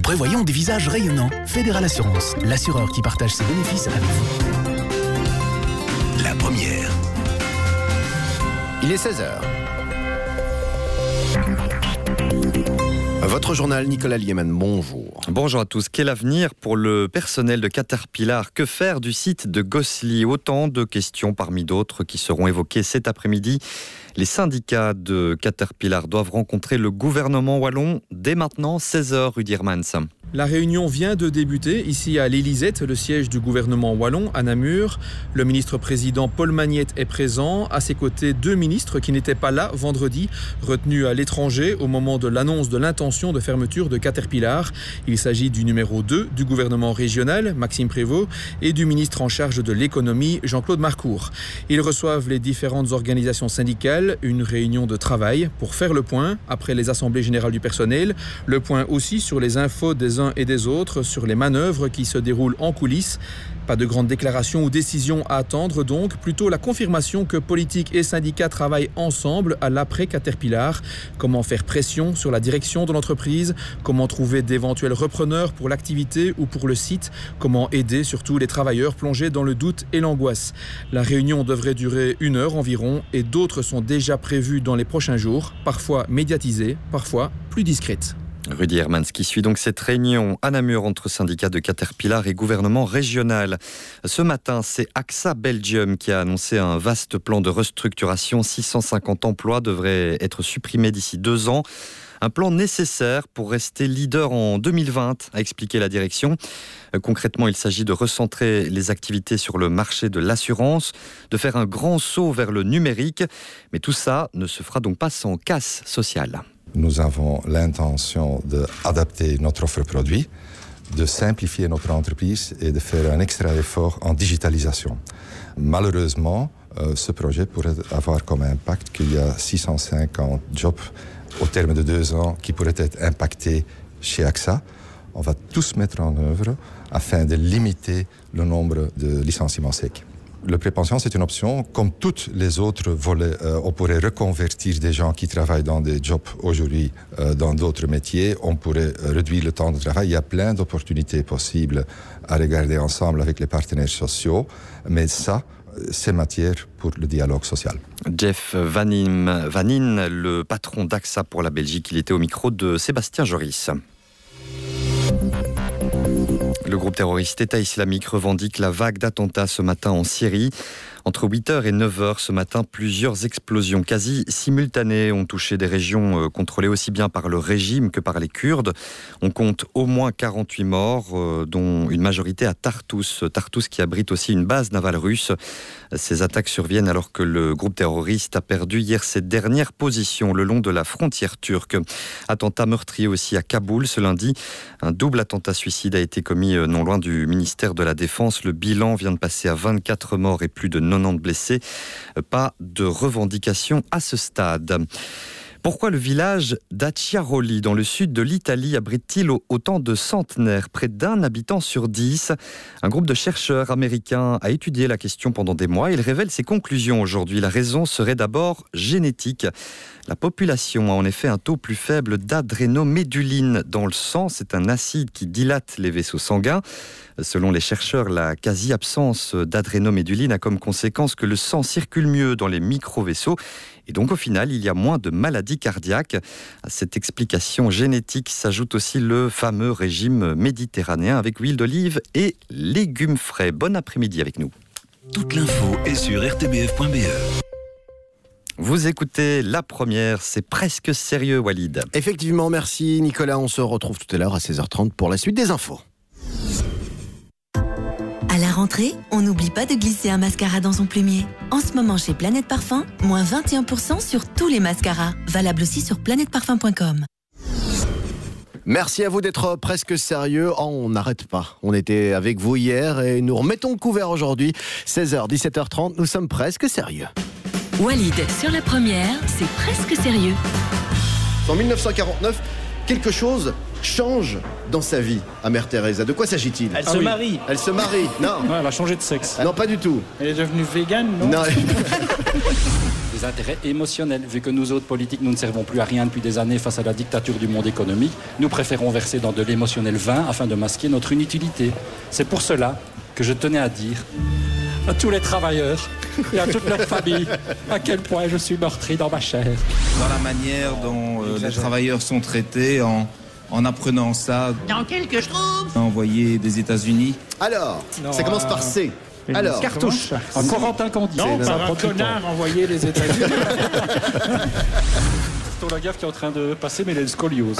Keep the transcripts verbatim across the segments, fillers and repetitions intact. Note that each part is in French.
prévoyons des visages rayonnants. Fédéral Assurance, l'assureur qui partage ses bénéfices avec vous. La première. Il est seize heures. Votre journal, Nicolas Liemann, bonjour. Bonjour à tous. Quel avenir pour le personnel de Caterpillar? Que faire du site de Gosselies? Autant de questions parmi d'autres qui seront évoquées cet après-midi. Les syndicats de Caterpillar doivent rencontrer le gouvernement wallon dès maintenant, seize heures, Rudy Hermans. La réunion vient de débuter ici à l'Élysette, le siège du gouvernement wallon à Namur. Le ministre-président Paul Magnette est présent. À ses côtés, deux ministres qui n'étaient pas là vendredi, retenus à l'étranger au moment de l'annonce de l'intention de fermeture de Caterpillar. Il s'agit du numéro deux du gouvernement régional, Maxime Prévost, et du ministre en charge de l'économie, Jean-Claude Marcourt. Ils reçoivent les différentes organisations syndicales, une réunion de travail pour faire le point après les assemblées générales du personnel, le point aussi sur les infos des uns et des autres, sur les manœuvres qui se déroulent en coulisses. Pas de grandes déclarations ou décisions à attendre donc, plutôt la confirmation que politique et syndicats travaillent ensemble à l'après-Caterpillar. Comment faire pression sur la direction de l'entreprise, comment trouver d'éventuels repreneurs pour l'activité ou pour le site, comment aider surtout les travailleurs plongés dans le doute et l'angoisse. La réunion devrait durer une heure environ et d'autres sont déjà prévues dans les prochains jours, parfois médiatisées, parfois plus discrètes. Rudy Hermans qui suit donc cette réunion à Namur entre syndicats de Caterpillar et gouvernement régional. Ce matin, c'est AXA Belgium qui a annoncé un vaste plan de restructuration. six cent cinquante emplois devraient être supprimés d'ici deux ans. Un plan nécessaire pour rester leader en deux mille vingt, a expliqué la direction. Concrètement, il s'agit de recentrer les activités sur le marché de l'assurance, de faire un grand saut vers le numérique. Mais tout ça ne se fera donc pas sans casse sociale. Nous avons l'intention d'adapter notre offre produit, de simplifier notre entreprise et de faire un extra effort en digitalisation. Malheureusement, euh, ce projet pourrait avoir comme impact qu'il y a six cent cinquante jobs au terme de deux ans qui pourraient être impactés chez AXA. On va tous mettre en œuvre afin de limiter le nombre de licenciements secs. Le prépension, c'est une option. Comme toutes les autres volets, euh, on pourrait reconvertir des gens qui travaillent dans des jobs aujourd'hui euh, dans d'autres métiers. On pourrait réduire le temps de travail. Il y a plein d'opportunités possibles à regarder ensemble avec les partenaires sociaux. Mais ça, c'est matière pour le dialogue social. Jeff Vanin, Vanin le patron d'AXA pour la Belgique, il était au micro de Sébastien Joris. Le groupe terroriste État islamique revendique la vague d'attentats ce matin en Syrie. Entre huit heures et neuf heures ce matin, plusieurs explosions quasi simultanées ont touché des régions contrôlées aussi bien par le régime que par les Kurdes. On compte au moins quarante-huit morts, dont une majorité à Tartous. Tartous qui abrite aussi une base navale russe. Ces attaques surviennent alors que le groupe terroriste a perdu hier ses dernières positions le long de la frontière turque. Attentat meurtrier aussi à Kaboul ce lundi. Un double attentat suicide a été commis non loin du ministère de la Défense. Le bilan vient de passer à vingt-quatre morts et plus de quatre-vingt-dix blessés. Pas de revendication à ce stade. Pourquoi le village d'Acciaroli, dans le sud de l'Italie, abrite-t-il autant de centenaires, près d'un habitant sur dix? Un groupe de chercheurs américains a étudié la question pendant des mois. Il révèle ses conclusions aujourd'hui. La raison serait d'abord génétique. La population a en effet un taux plus faible d'adrénoméduline dans le sang. C'est un acide qui dilate les vaisseaux sanguins. Selon les chercheurs, la quasi-absence d'adrénoméduline a comme conséquence que le sang circule mieux dans les micro-vaisseaux. Et donc au final, il y a moins de maladies cardiaques. À cette explication génétique s'ajoute aussi le fameux régime méditerranéen avec huile d'olive et légumes frais. Bon après-midi avec nous. Toute l'info est sur r t b f point b e. Vous écoutez La Première, c'est presque sérieux, Walid. Effectivement, merci Nicolas. On se retrouve tout à l'heure à seize heures trente pour la suite des infos. À la rentrée, on n'oublie pas de glisser un mascara dans son plumier. En ce moment chez Planète Parfum, moins vingt et un pour cent sur tous les mascaras. Valable aussi sur planète parfum point com. Merci à vous d'être presque sérieux. Oh, on n'arrête pas. On était avec vous hier et nous remettons le couvert aujourd'hui. seize heures, dix-sept heures trente, nous sommes presque sérieux. Walid, sur La Première, c'est presque sérieux. En mille neuf cent quarante-neuf, quelque chose change dans sa vie à Mère Teresa. De quoi s'agit-il? Elle ah se oui. marie. Elle se marie, non. Ouais, elle a changé de sexe. Non, pas du tout. Elle est devenue végane, non? Non. des intérêts émotionnels. Vu que nous autres politiques, nous ne servons plus à rien depuis des années face à la dictature du monde économique, nous préférons verser dans de l'émotionnel vain afin de masquer notre inutilité. C'est pour cela que je tenais à dire à tous les travailleurs et à toute leur famille à quel point je suis meurtri dans ma chair. Dans la manière dont euh, les travailleurs sont traités, en, en apprenant ça... Dans quel que je trouve Envoyé des États-Unis. Alors, non, ça commence par C. Alors, cartouche. Un Corentin Candy. Non, par un connard envoyé les États-Unis. C'est la gaffe qui est en train de passer, mais elle a une scoliose.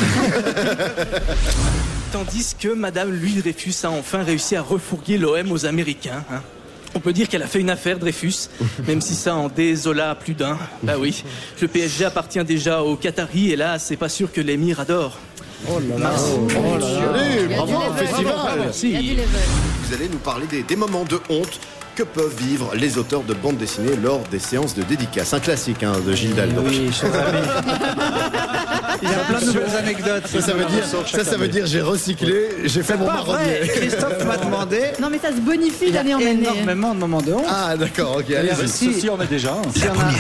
Tandis que Madame Louis Dreyfus a enfin réussi à refourguer l'O M aux Américains. Hein. On peut dire qu'elle a fait une affaire, Dreyfus, même si ça en désola plus d'un. Bah oui, le P S G appartient déjà aux Qataris, et là, c'est pas sûr que l'émir adore. Oh là là, oh, oh là là. Allez, bravo au festival. Merci. Vous allez nous parler des, des moments de honte que peuvent vivre les auteurs de bandes dessinées lors des séances de dédicace. Un classique hein, de Gilles Daldo. Oui, cher ami. Il y a plein de nouvelles anecdotes. Ça, ça veut dire, ça, ça veut dire j'ai recyclé, j'ai fait mon marronnier. Christophe m'a demandé. Non mais ça se bonifie d'année en année. Il y a énormément de moments de honte. Ah d'accord, ok. Allez-y. Ceci en est déjà un.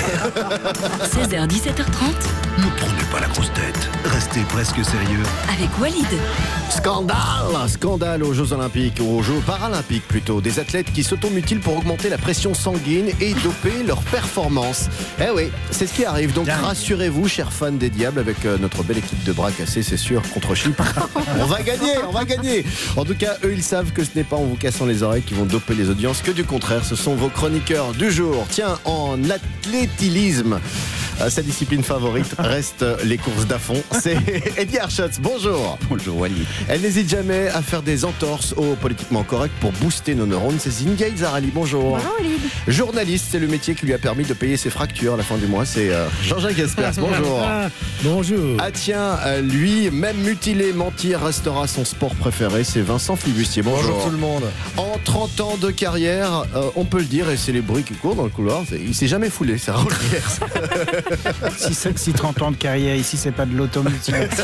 seize heures dix-sept heures trente. Ne prenez pas la grosse tête. Restez presque sérieux. Avec Walid. Scandale Scandale aux Jeux Olympiques, aux Jeux Paralympiques plutôt. Des athlètes qui s'automutilent pour augmenter la pression sanguine et doper leur performance. Eh oui, c'est ce qui arrive. Donc Bien. rassurez-vous, chers fans des Diables, avec euh, notre belle équipe de bras cassés, c'est sûr, contre Chypre. On va gagner, on va gagner. En tout cas, eux, ils savent que ce n'est pas en vous cassant les oreilles qu'ils vont doper les audiences, que du contraire, ce sont vos chroniqueurs du jour. Tiens, en athlétisme, sa discipline favorite reste les courses d'à fond. C'est Eddie Arschotz. Bonjour. Bonjour Wally. Elle n'hésite jamais à faire des entorses au politiquement correct pour booster nos neurones. C'est Zingaï Zarali. Bonjour. Bonjour Walid. Journaliste, c'est le métier qui lui a permis de payer ses fractures à la fin du mois. C'est euh, Jean-Jacques Espers. Bonjour. Bonjour. Ah tiens, euh, lui, même mutilé, mentir restera son sport préféré. C'est Vincent Flibustier. Bonjour. Bonjour tout le monde. En trente ans de carrière, euh, on peut le dire, et c'est les bruits qui courent dans le couloir, il s'est jamais foulé, c'est Raoul Riers. si, si trente ans de carrière ici, c'est pas de l'automutilation.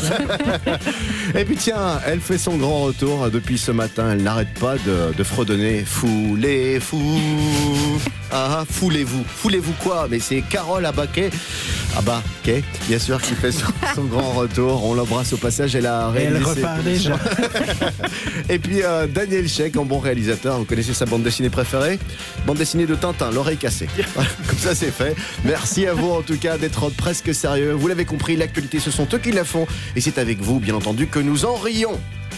Et puis tiens, elle fait son grand retour depuis ce matin. Elle n'arrête pas de, de fredonner. Foulez, fou. Ah, foulez-vous. Foulez-vous quoi? Mais c'est Carole Abaquet. Abaquet, bien sûr, qui fait son, son grand retour. On l'embrasse au passage. Elle a réalisé. Elle repart déjà. Et puis euh, Daniel Check, en bon réalisateur. Vous connaissez sa bande dessinée préférée? Bande dessinée de Tintin, l'oreille cassée. Comme ça, c'est fait. Merci à vous en tout cas d'être presque sérieux. Vous l'avez compris, l'actualité, ce sont eux qui la font. Et c'est avec vous, bien entendu, que nous en rions.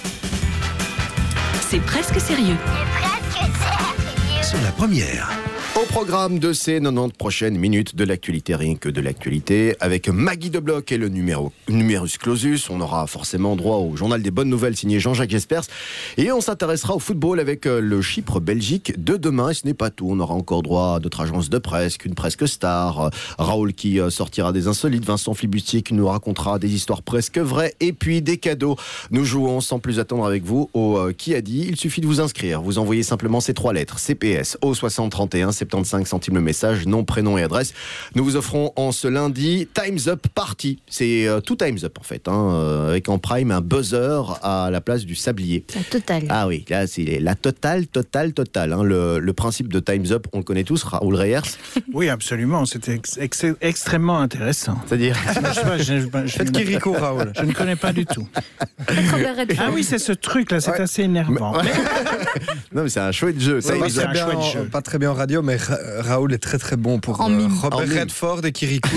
C'est presque sérieux. C'est presque sérieux. C'est la première. Au programme de ces quatre-vingt-dix prochaines minutes de l'actualité, rien que de l'actualité, avec Maggie Debloc et le numéro, numerus clausus, on aura forcément droit au journal des bonnes nouvelles signé Jean-Jacques Espers, et on s'intéressera au football avec le Chypre-Belgique de demain. Et ce n'est pas tout, on aura encore droit à d'autres agences de presse, qu'une presque star, Raoul qui sortira des insolites, Vincent Flibustier qui nous racontera des histoires presque vraies, et puis des cadeaux. Nous jouons sans plus attendre avec vous au euh, Qui a dit. Il suffit de vous inscrire, vous envoyez simplement ces trois lettres, C P S au soixante trente et un, soixante-quinze centimes le message, nom, prénom et adresse. Nous vous offrons en ce lundi Time's Up Party. C'est euh, tout Time's Up en fait, hein, euh, avec en prime un buzzer à la place du sablier. La totale. Ah oui, là c'est la totale, totale, totale. Hein. Le, le principe de Time's Up, on le connaît tous, Raoul Riers. Oui, absolument, c'était ex- ex- extrêmement intéressant. C'est-à-dire je, je, je, je, Faites Kiriko, Raoul. Je ne connais pas du tout. Ah oui, c'est ce truc-là, c'est ouais. assez énervant. Mais, ouais. Non mais c'est un chouette jeu. C'est pas, très bien en, pas très bien en radio, mais Ra- Raoul est très très bon pour euh, Robert Redford et Kirikou.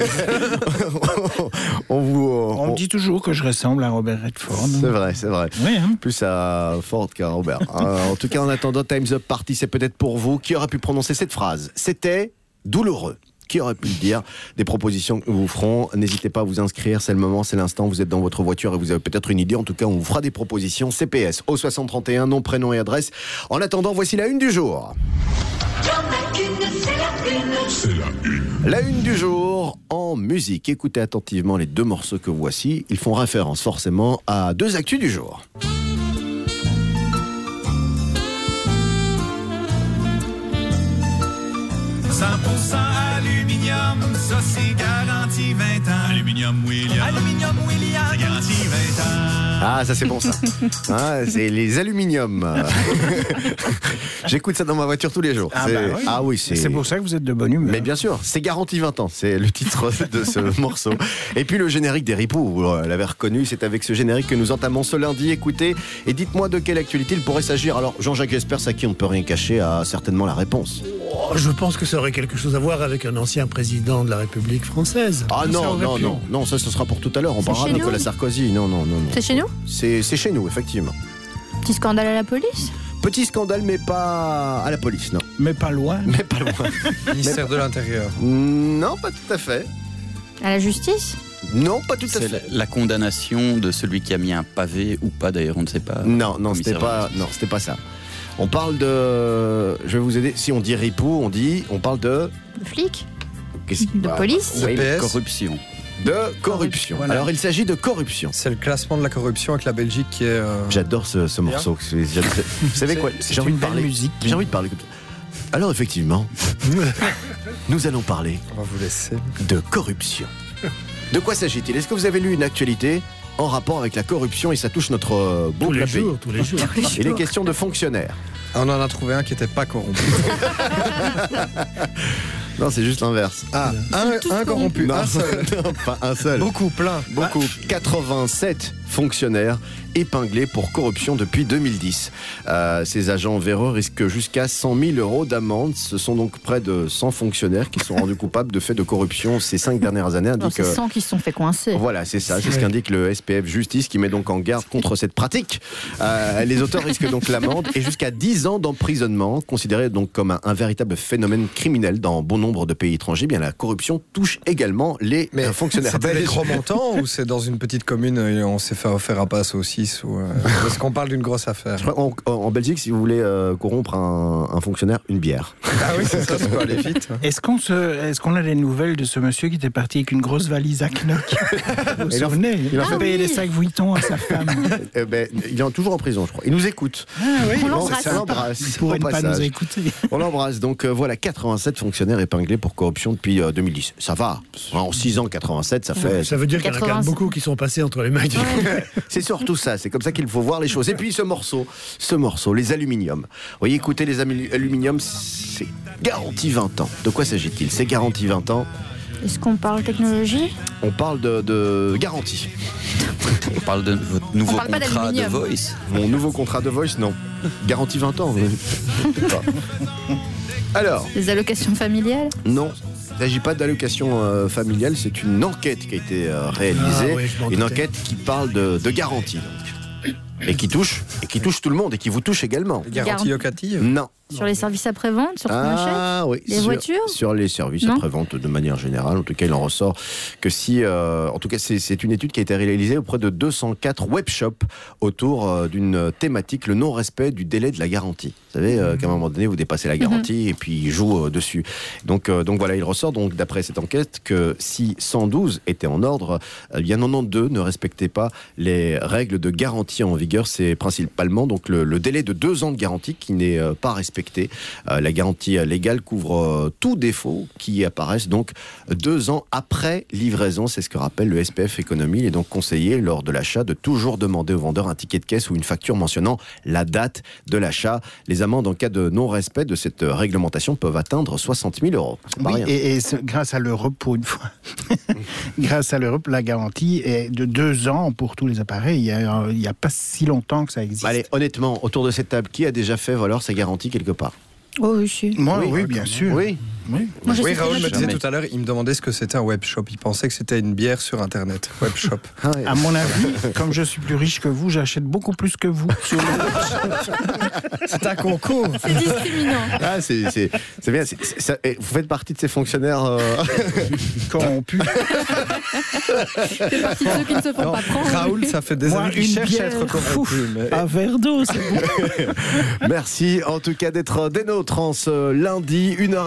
on vous, euh, on, on me dit toujours que je ressemble à Robert Redford. C'est vrai, c'est vrai. Oui, hein. Plus à Ford qu'à Robert. euh, en tout cas, en attendant, Time's Up Party, c'est peut-être pour vous. Qui aurait pu prononcer cette phrase? C'était douloureux. Qui aurait pu le dire? Des propositions que nous vous ferons. N'hésitez pas à vous inscrire. C'est le moment, c'est l'instant. Vous êtes dans votre voiture et vous avez peut-être une idée. En tout cas, on vous fera des propositions. C P S au soixante trente et un, nom, prénom et adresse. En attendant, voici la une du jour. C'est la une. La une du jour en musique. Écoutez attentivement les deux morceaux que voici. Ils font référence forcément à deux actus du jour. cent pour cent aluminium, ça c'est garanti vingt ans. Aluminium William. Aluminium William. C'est garanti vingt ans. Ah, ça c'est bon ça. Ah, c'est les aluminiums. J'écoute ça dans ma voiture tous les jours. Ah, c'est... bah oui. ah oui, c'est... c'est pour ça que vous êtes de bonne humeur. Mais bien sûr, c'est garanti vingt ans, c'est le titre de ce morceau. Et puis le générique des Ripoux, vous l'avez reconnu, c'est avec ce générique que nous entamons ce lundi. Écoutez, et dites-moi de quelle actualité il pourrait s'agir. Alors Jean-Jacques Jespers, à qui on ne peut rien cacher, a certainement la réponse. Oh, je pense que ça aurait quelque chose à voir avec un ancien président de la République française. Ah Ça non, aurait non, pu. non, non, ça ce sera pour tout à l'heure, on C'est parlera de chez Nicolas nous Sarkozy. Non, non, non, non. C'est chez nous C'est, c'est chez nous, effectivement. Petit scandale à la police? Petit scandale, mais pas à la police, non. Mais pas loin. Mais pas loin. Ministère de l'Intérieur. Non, pas tout à fait. À la justice? Non, pas tout à C'est fait. la, la condamnation de celui qui a mis un pavé ou pas, d'ailleurs, on ne sait pas. Non, non, c'était Commissaire pas, non, c'était pas ça. On parle de. Je vais vous aider. Si on dit ripoux, on dit. On parle de. De flic? Qu'est-ce... De bah, police? oui, P S. Corruption. De corruption. Voilà. Alors il s'agit de corruption. C'est le classement de la corruption avec la Belgique qui est. Euh... J'adore ce, ce morceau. C'est- c'est- Vous savez quoi? C'est J'ai envie une de belle parler. musique. J'ai envie de parler. comme ça. Alors effectivement, nous allons parler On va vous laisser. de corruption. De quoi s'agit-il? Est-ce que vous avez lu une actualité en rapport avec la corruption et ça touche notre euh, beau Tous les plat pays? jours, tous les jours. Il est question de fonctionnaires. Ah, on en a trouvé un qui n'était pas corrompu. Non, c'est juste l'inverse. Ah, un, un corrompu, Non, un seul. non, pas un seul. Beaucoup, plein. Beaucoup. quatre-vingt-sept fonctionnaires épinglés pour corruption depuis deux mille dix. Euh, ces agents véreux risquent jusqu'à cent mille euros d'amende. Ce sont donc près de cent fonctionnaires qui sont rendus coupables de faits de corruption ces cinq dernières années. Non, c'est indique, cent qui se sont fait coincer. Voilà, c'est ça, c'est ce qu'indique le S P F Justice qui met donc en garde contre cette pratique. Euh, les auteurs risquent donc l'amende et jusqu'à dix ans d'emprisonnement, considéré donc comme un, un véritable phénomène criminel dans bon nombre de pays étrangers. Bien, la corruption touche également les Mais euh, fonctionnaires c'est des belges. gros montants ou c'est dans une petite commune et on s'est fait faire un pas à saucisse ou euh, Est-ce qu'on parle d'une grosse affaire? Je crois, en, en Belgique, si vous voulez euh, corrompre un, un fonctionnaire, une bière. Ah oui, c'est ça, ça peut aller vite. Est-ce qu'on, se, est-ce qu'on a des nouvelles de ce monsieur qui était parti avec une grosse valise à Knock? Vous vous Il en- souvenez? il Il en a fait- payé les sacs Vuitton à sa femme. Eh ben, il est toujours en prison, je crois. Il nous écoute. Ah oui, On bon, l'embrasse. c'est On sympa. l'embrasse. Il pourrait Au ne pas passage. nous écouter. On l'embrasse. Donc euh, voilà, quatre-vingt-sept fonctionnaires épinglés pour corruption depuis euh, deux mille dix. Ça va. En six ans, quatre-vingt-sept, ça fait... Ça veut dire qu'il y en a quand même quatre-vingt-sept. beaucoup qui sont passés entre les mains du... C'est surtout ça, c'est comme ça qu'il faut voir les choses. Et puis ce morceau, ce morceau, les aluminiums. Vous voyez, écoutez, les amu- aluminiums, c'est garanti vingt ans. De quoi s'agit-il? C'est garanti vingt ans. Est-ce qu'on parle technologie? On parle de, de garantie. On parle de votre nouveau parle pas contrat de d'aluminium. Voice. Mon nouveau contrat de Voice, non. Garanti vingt ans. oui. Pas. Alors, Des allocations familiales? non. Il ne s'agit pas d'allocation euh, familiale, c'est une enquête qui a été euh, réalisée. Ah oui, je m'en une doutais. enquête qui parle de, de garantie. donc. Et qui touche, et qui touche tout le monde, et qui vous touche également. Garantie locative? Non. Sur les services après-vente? Sur ce qu'on achète? Ah oui. Les sur, voitures? Sur les services Non. après-vente de manière générale. En tout cas, il en ressort que si... euh, en tout cas, c'est, c'est une étude qui a été réalisée auprès de deux cent quatre webshops autour euh, d'une thématique, le non-respect du délai de la garantie. Vous savez euh, qu'à un moment donné, vous dépassez la garantie et puis ils jouent euh, dessus. Donc, euh, donc voilà, il ressort donc d'après cette enquête que si cent douze étaient en ordre, euh, bien quatre-vingt-douze ne respectaient pas les règles de garantie en vigueur. C'est principalement donc le, le délai de deux ans de garantie qui n'est euh, pas respecté. Euh, la garantie légale couvre euh, tout défaut qui apparaissent donc deux ans après livraison. C'est ce que rappelle le S P F Économie. Il est donc conseillé lors de l'achat de toujours demander au vendeur un ticket de caisse ou une facture mentionnant la date de l'achat. Les amendes en cas de non-respect de cette réglementation peuvent atteindre soixante mille euros. C'est pas Oui, rien. et, et c'est grâce à l'Europe, pour une fois, grâce à l'Europe, la garantie est de deux ans pour tous les appareils. Il n'y a, a pas si longtemps que ça existe. Allez, honnêtement, autour de cette table, qui a déjà fait valoir sa garantie quelque part? Oh oui, si. Moi, oui, Oui, bien sûr. Oui. Oui. Moi, je Oui, sais ce que Raoul je me fais. disait Jamais. tout à l'heure, il me demandait ce que c'était un web shop. Il pensait que c'était une bière sur Internet. Web shop. Ah ouais. À mon avis, comme je suis plus riche que vous, j'achète beaucoup plus que vous. Sur le... C'est un concours. C'est discriminant. Ah, c'est, c'est, c'est bien. C'est- c'est- ça- et vous faites partie de ces fonctionnaires euh, corrompus. C'est partie de ceux qui ne se font Non, pas prendre. Raoul, ça fait des Moi, années qu'il une cherche à être bière, corrompu. ouf, mais- un verre d'eau, c'est bon. Merci en tout cas d'être des nôtres en ce lundi, une heure et demie autour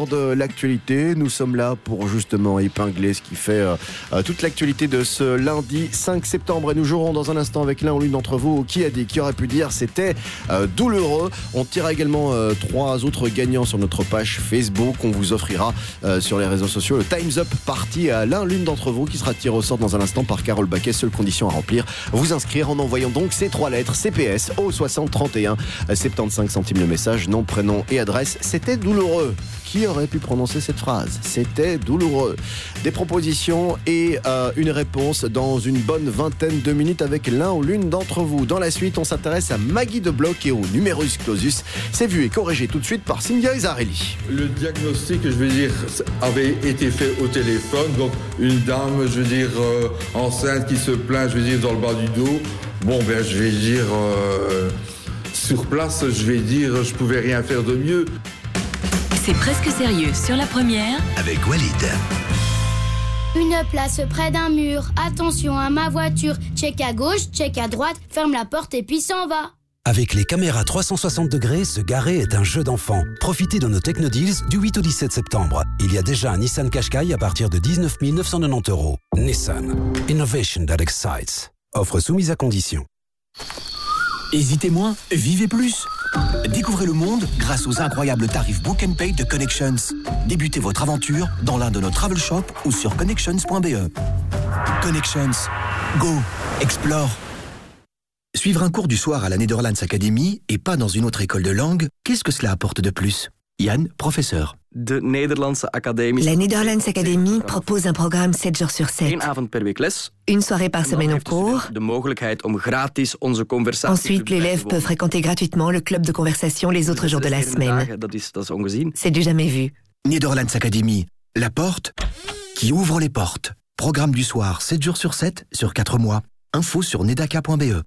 tour de l'actualité. Nous sommes là pour justement épingler ce qui fait euh, toute l'actualité de ce lundi cinq septembre. Et nous jouerons dans un instant avec l'un ou l'une d'entre vous qui a dit, qui aurait pu dire c'était euh, douloureux. On tirera également euh, trois autres gagnants sur notre page Facebook. On vous offrira euh, sur les réseaux sociaux le Time's Up Party à l'un ou l'une d'entre vous qui sera tiré au sort dans un instant par Carole Baquet. Seule condition à remplir, vous inscrire en envoyant donc ces trois lettres C P S au soixante trente et un, soixante-quinze centimes le message, nom, prénom et adresse. C'était douloureux. Qui aurait pu prononcer cette phrase? C'était douloureux. Des propositions et euh, une réponse dans une bonne vingtaine de minutes avec l'un ou l'une d'entre vous. Dans la suite, on s'intéresse à Maggie de Bloch et au numerus clausus. C'est vu et corrigé tout de suite par Cynthia Ezarelli. Le diagnostic, je veux dire, avait été fait au téléphone. Donc, une dame, je veux dire, euh, enceinte qui se plaint, je veux dire, dans le bas du dos. Bon, ben, je vais dire, euh, sur place, je vais dire, je pouvais rien faire de mieux. C'est presque sérieux sur la première. Avec Walid. Une place près d'un mur, attention à ma voiture. Check à gauche, check à droite, ferme la porte et puis s'en va. Avec les caméras trois cent soixante degrés, se garer est un jeu d'enfant. Profitez de nos Technodeals du huit au dix-sept septembre. Il y a déjà un Nissan Qashqai à partir de dix-neuf mille neuf cent quatre-vingt-dix euros. Nissan. Innovation that excites. Offre soumise à condition. Hésitez moins, vivez plus. Découvrez le monde grâce aux incroyables tarifs Book and Pay de Connections. Débutez votre aventure dans l'un de nos travel shops ou sur connections point b e. Connections. Go. Explore. Suivre un cours du soir à la Netherlands Academy et pas dans une autre école de langue, qu'est-ce que cela apporte de plus? Yann, professeur. De Nederlandse Academie. La Netherlands Academy propose un programme sept jours sur sept. Une soirée par semaine en cours. Ensuite, l'élève peut fréquenter gratuitement le club de conversation les autres jours de la semaine. C'est du jamais vu. Netherlands Academy, la porte qui ouvre les portes. Programme du soir, sept jours sur sept, sur quatre mois. Info sur nedaka point b e.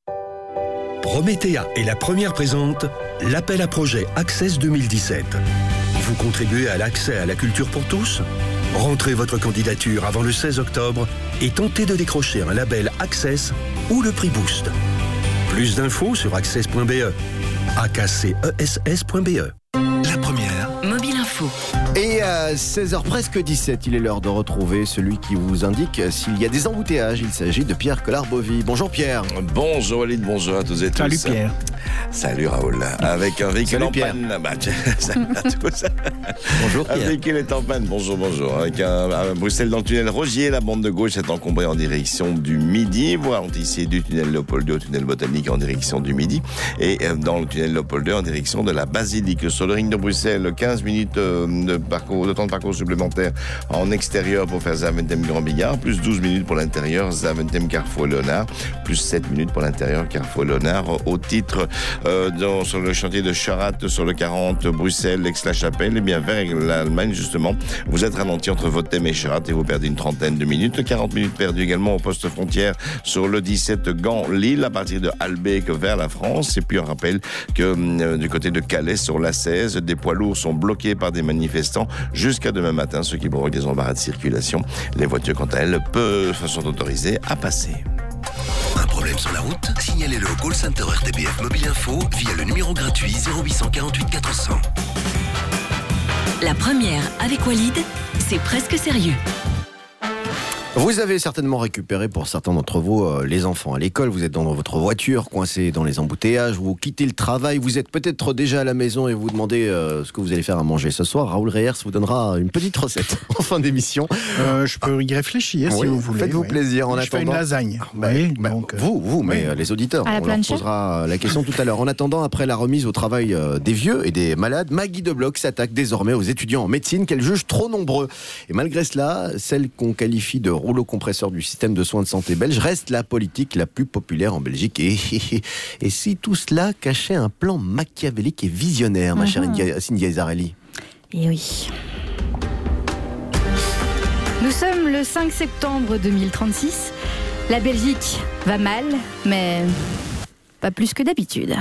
Prométhéa est la première présente l'appel à projet Access deux mille dix-sept. Vous contribuez à l'accès à la culture pour tous? Rentrez votre candidature avant le seize octobre et tentez de décrocher un label Access ou le prix Boost. Plus d'infos sur access point b e. A K C E S S point b e. La première. Mobile Info. Et à seize heures presque dix-sept, il est l'heure de retrouver celui qui vous indique s'il y a des embouteillages. Il s'agit de Pierre Collard-Bovy. Bonjour Pierre. Bonjour Walid, bonjour à tous et tous. Salut Pierre. Salut Raoul. Avec un véhicule Salut en Pierre. panne. Bah, salut à tous. Bonjour Pierre. Un véhicule est en panne. Bonjour, bonjour. Avec un, à Bruxelles dans le tunnel Rogier, la bande de gauche est encombrée en direction du Midi. Voire ici du tunnel Léopold deux au tunnel Botanique en direction du Midi. Et dans le tunnel Léopold deux en direction de la Basilique. Sur le ring de Bruxelles, quinze minutes de, parcours, de temps de parcours supplémentaire en extérieur pour faire Zaventem Grand Bigard, plus douze minutes pour l'intérieur, Zaventem Carrefour Léonard, plus sept minutes pour l'intérieur, Carrefour Léonard. Au titre, euh, dans, sur le chantier de Charat, sur le quarante, Bruxelles, Aix-la-Chapelle, et bien vers l'Allemagne, justement, vous êtes ralenti entre Votem et Charat et vous perdez une trentaine de minutes. quarante minutes perdues également au poste frontière sur le dix-sept Gand-Lille, à partir de Halbeck vers la France. Et puis on rappelle que euh, du côté de Calais, sur l'A seize, des poids lourds sont bloqués par des manifestants jusqu'à demain matin, ce qui provoque des embarras de circulation. Les voitures, quant à elles, peuvent, sont autorisées à passer. Un problème sur la route? Signalez-le au call center R T B F Mobile Info via le numéro gratuit zéro huit cent quarante-huit quatre cents. La première avec Walid, c'est presque sérieux. Vous avez certainement récupéré pour certains d'entre vous euh, les enfants à l'école, vous êtes dans votre voiture, coincé dans les embouteillages, vous quittez le travail, vous êtes peut-être déjà à la maison et vous vous demandez euh, ce que vous allez faire à manger ce soir. Raoul Reyers vous donnera une petite recette en fin d'émission. Euh, je peux y réfléchir oui, si vous voulez. Faites-vous oui. plaisir en je attendant. fais une lasagne. Bah, oui, bah, donc, vous, vous, mais oui. les auditeurs, À la on leur planchette. posera la question tout à l'heure. En attendant, après la remise au travail euh, des vieux et des malades, Maggie de Bloch s'attaque désormais aux étudiants en médecine qu'elle juge trop nombreux. Et malgré cela, celle qu'on qualifie de rouleau compresseur du système de soins de santé belge reste la politique la plus populaire en Belgique. Et, et, et si tout cela cachait un plan machiavélique et visionnaire, ma chère Mhm. Cynthia Ezarelli? Et oui. Nous sommes le cinq septembre deux mille trente-six. La Belgique va mal, mais pas plus que d'habitude.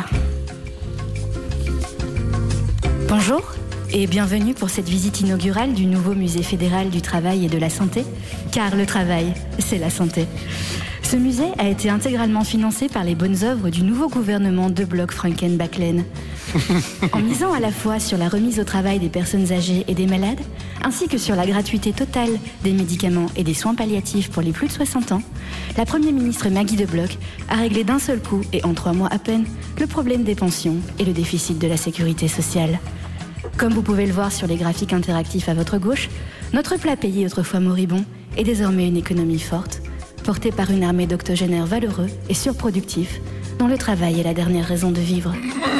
Bonjour et bienvenue pour cette visite inaugurale du nouveau musée fédéral du travail et de la santé, car le travail, c'est la santé. Ce musée a été intégralement financé par les bonnes œuvres du nouveau gouvernement de bloc Franken-Baclen. En misant à la fois sur la remise au travail des personnes âgées et des malades, ainsi que sur la gratuité totale des médicaments et des soins palliatifs pour les plus de soixante ans, la Première ministre Maggie de Bloch a réglé d'un seul coup, et en trois mois à peine, le problème des pensions et le déficit de la sécurité sociale. Comme vous pouvez le voir sur les graphiques interactifs à votre gauche, notre plat payé autrefois moribond est désormais une économie forte, portée par une armée d'octogénaires valeureux et surproductifs, dont le travail est la dernière raison de vivre.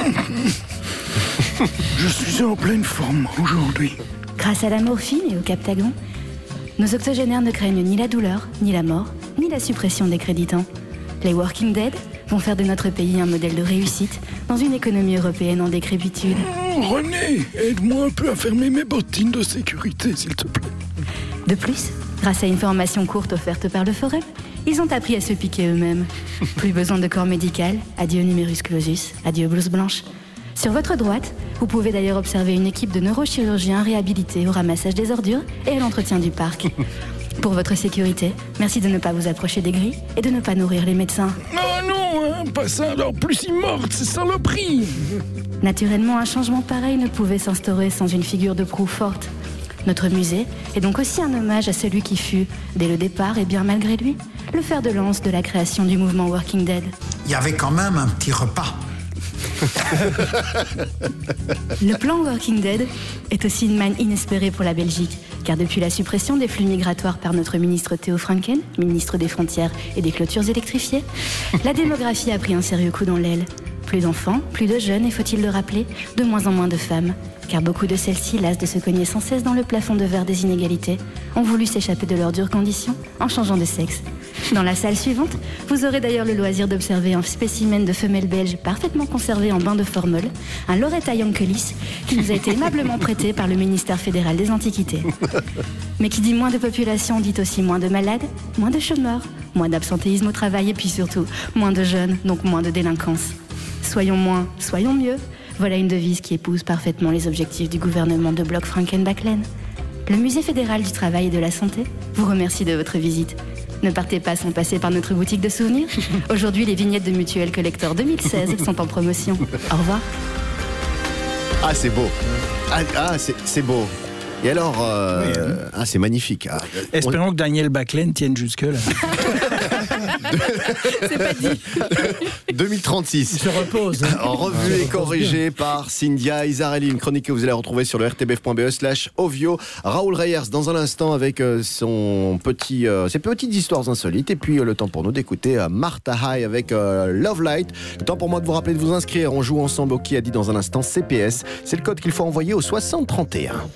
Je suis en pleine forme aujourd'hui. Grâce à la morphine et au Captagon, nos octogénaires ne craignent ni la douleur, ni la mort, ni la suppression des créditants. Les Walking Dead vont faire de notre pays un modèle de réussite dans une économie européenne en décrépitude. Oh, René, aide-moi un peu à fermer mes bottines de sécurité, s'il te plaît. De plus, grâce à une formation courte offerte par le Forum, ils ont appris à se piquer eux-mêmes. Plus besoin de corps médical, adieu numerus clausus, adieu blouse blanche. Sur votre droite, vous pouvez d'ailleurs observer une équipe de neurochirurgiens réhabilités au ramassage des ordures et à l'entretien du parc. Pour votre sécurité, merci de ne pas vous approcher des grilles et de ne pas nourrir les médecins. Non, non, hein, pas ça, alors plus ils mordent, c'est saloperie. Naturellement, un changement pareil ne pouvait s'instaurer sans une figure de proue forte. Notre musée est donc aussi un hommage à celui qui fut, dès le départ et bien malgré lui, le fer de lance de la création du mouvement Walking Dead. Il y avait quand même un petit repas. Le plan Walking Dead est aussi une manne inespérée pour la Belgique, car depuis la suppression des flux migratoires par notre ministre Theo Franken, ministre des Frontières et des Clôtures électrifiées, la démographie a pris un sérieux coup dans l'aile. Plus d'enfants, plus de jeunes et, faut-il le rappeler, de moins en moins de femmes, car beaucoup de celles-ci, lasses de se cogner sans cesse dans le plafond de verre des inégalités, ont voulu s'échapper de leurs dures conditions en changeant de sexe. Dans la salle suivante, vous aurez d'ailleurs le loisir d'observer un spécimen de femelle belge parfaitement conservé en bain de formol, un Loretta Yankelis, qui nous a été aimablement prêté par le ministère fédéral des Antiquités. Mais qui dit moins de population dit aussi moins de malades, moins de chômeurs, moins d'absentéisme au travail et puis surtout moins de jeunes, donc moins de délinquance. Soyons moins, soyons mieux. Voilà une devise qui épouse parfaitement les objectifs du gouvernement de bloc Franken-Baclen. Le Musée fédéral du travail et de la santé vous remercie de votre visite. Ne partez pas sans passer par notre boutique de souvenirs. Aujourd'hui, les vignettes de Mutuelle Collector deux mille seize sont en promotion. Au revoir. Ah, c'est beau. Ah, ah c'est, c'est beau. Et alors, euh, oui, hein. ah, c'est magnifique. Ah, Espérons on... que Daniel Baclen tienne jusque-là. C'est pas dit. deux mille trente-six. Il se repose. Hein. En revue et corrigée par Cynthia Isarelli, une chronique que vous allez retrouver sur le r t b f point b e slash ovio. Raoul Reyers, dans un instant, avec euh, son petit, euh, ses petites histoires insolites. Et puis, euh, le temps pour nous d'écouter euh, Martha High avec euh, Love Light. Le temps pour moi de vous rappeler de vous inscrire. On joue ensemble au Qui a dit dans un instant C P S. C'est le code qu'il faut envoyer au soixante trente et un.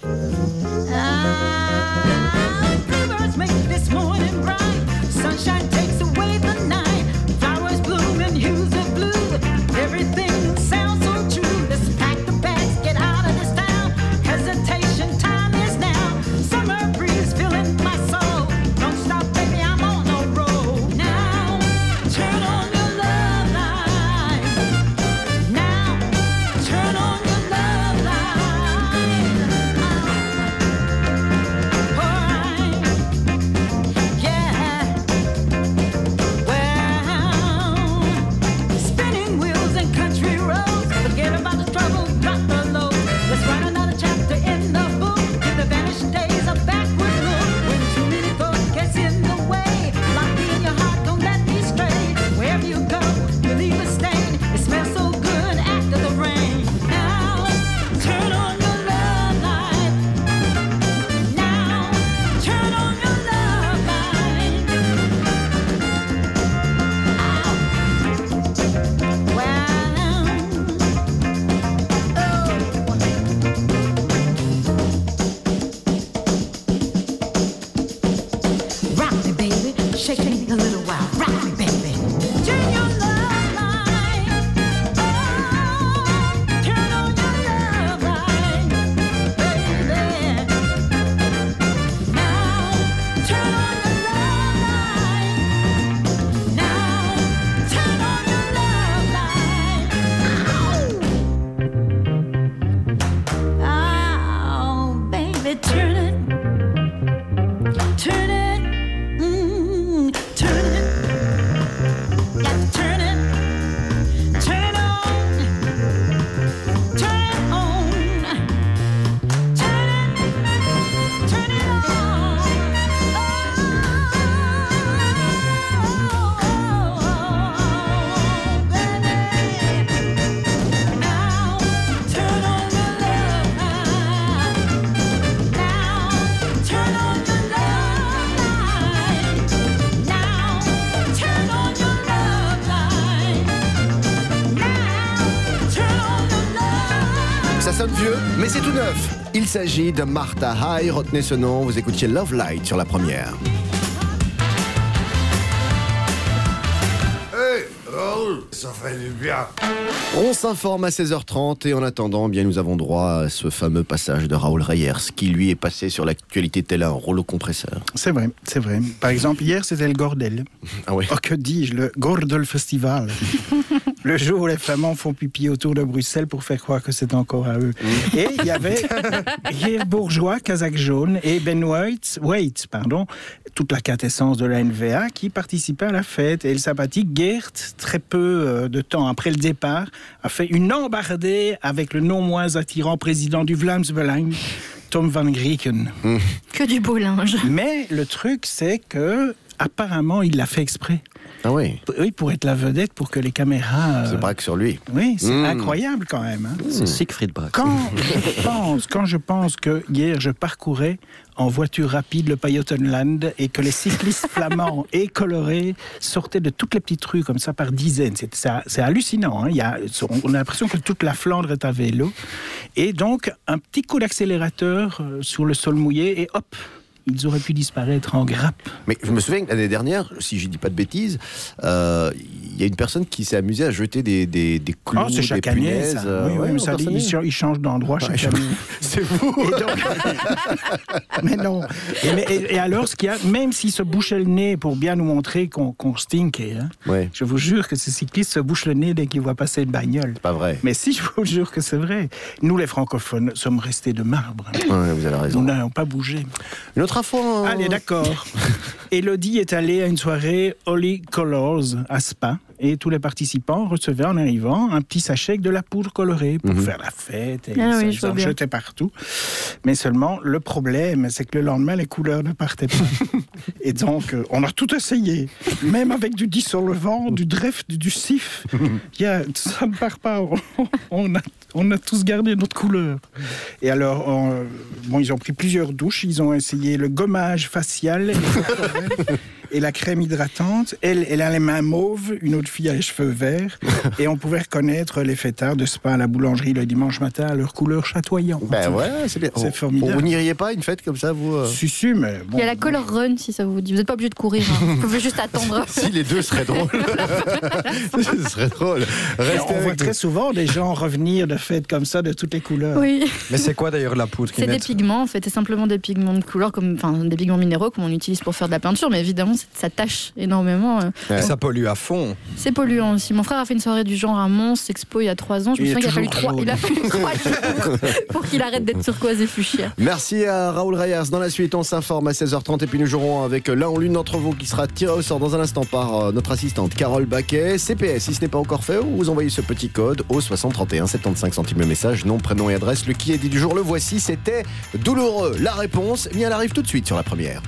sonne vieux, mais c'est tout neuf. Il s'agit de Martha High, retenez ce nom, vous écoutiez Love Light sur la première. Hey, Raoul, ça fait du bien. On s'informe à seize heures trente et en attendant, bien, nous avons droit à ce fameux passage de Raoul Reyers qui lui est passé sur l'actualité tel un rouleau compresseur. C'est vrai, c'est vrai. Par exemple, hier c'était le Gordel. Ah oui. Oh, que dis-je, le Gordel Festival. Le jour où les Flamands font pipi autour de Bruxelles pour faire croire que c'est encore à eux. Mmh. Et il y avait Geert Bourgeois, Kazakh jaune, et Ben Waite, Waite, pardon, toute la quintessence de la N V A qui participait à la fête. Et le sympathique Geert, très peu de temps après le départ, a fait une embardée avec le non moins attirant président du Vlaams Belang, Tom van Grieken. Mmh. Que du beau linge. Mais le truc, c'est que apparemment, il l'a fait exprès. Ah oui. Oui, pour être la vedette, pour que les caméras... Euh... se braquent sur lui. Oui, c'est mmh. incroyable quand même. Hein. C'est Siegfried Braque. Quand je pense, quand je pense que hier, je parcourais en voiture rapide le Pajottenland et que les cyclistes flamands et colorés sortaient de toutes les petites rues comme ça par dizaines. C'est, c'est, c'est hallucinant. Hein. Il y a, on a l'impression que toute la Flandre est à vélo. Et donc, un petit coup d'accélérateur sur le sol mouillé et hop, ils auraient pu disparaître en grappe. Mais je me souviens que l'année dernière, si je ne dis pas de bêtises, euh, il y a une personne qui s'est amusée à jeter des, des, des clous, oh, c'est chaque des année, punaises. Ça. Euh, oui, oui, mais ça dit, il, il change d'endroit chaque ouais, année. C'est vous. Et donc... mais non. Et, mais, et, et alors, ce qu'il y a, même s'ils se bouchaient le nez pour bien nous montrer qu'on, qu'on stinkait, hein, ouais. je vous jure que ces cyclistes se bouchent le nez dès qu'ils voient passer une bagnole. C'est pas vrai. Mais si, je vous jure que c'est vrai. Nous, les francophones, sommes restés de marbre. Ouais, vous avez raison. Nous n'avons pas bougé. Une autre info. Hein... Allez, d'accord. Élodie est allée à une soirée Holy Colors à Spa et tous les participants recevaient en arrivant un petit sachet avec de la poudre colorée pour mmh. faire la fête et ah ça, oui, ils en jetaient partout. Mais seulement, le problème, c'est que le lendemain, les couleurs ne partaient pas. Et donc, on a tout essayé, même avec du dissolvant, du dreft, du, du sif. Yeah, ça ne part pas. On a, on a tous gardé notre couleur. Et alors, on, bon, ils ont pris plusieurs douches, ils ont essayé le gommage facial et, et la crème hydratante. Elle, elle a les mains mauves, une autre fille a les cheveux verts. Et on pouvait reconnaître les fêtards de Spa à la boulangerie le dimanche matin à leur couleur chatoyante. Ben ouais, c'est bien. C'est formidable. Vous n'iriez pas à une fête comme ça, vous euh... Si, si, mais bon. Il y a la color run, si ça vous dit. Vous n'êtes pas obligé de courir. Hein. Vous pouvez juste attendre. Si, les deux seraient drôles. Ce serait drôle. On voit très souvent des gens revenir de fêtes comme ça, de toutes les couleurs. Oui. Mais c'est quoi d'ailleurs la poudre C'est des pigments, en fait. C'est simplement des pigments de couleur, comme, enfin, des pigments minéraux comme on utilise pour faire de la peinture. Mais évidemment, ça tâche énormément. Ouais. Ça pollue à fond. C'est polluant aussi. Mon frère a fait une soirée du genre à Mons Expo il y a trois ans. Je me souviens qu'il a fallu trois, il a fallu trois jours pour qu'il arrête d'être turquoise et fuchsia. Merci à Raoul Reyers. Dans la suite, on s'informe à seize heures trente et puis nous jouerons avec l'un ou l'une d'entre vous qui sera tiré au sort dans un instant par notre assistante Carole Baquet. C P S, si ce n'est pas encore fait, vous envoyez ce petit code au soixante trente et un, soixante-quinze centimes le message, nom, prénom et adresse. Le qui est dit du jour, le voici, c'était douloureux. La réponse, eh bien, elle arrive tout de suite sur la première.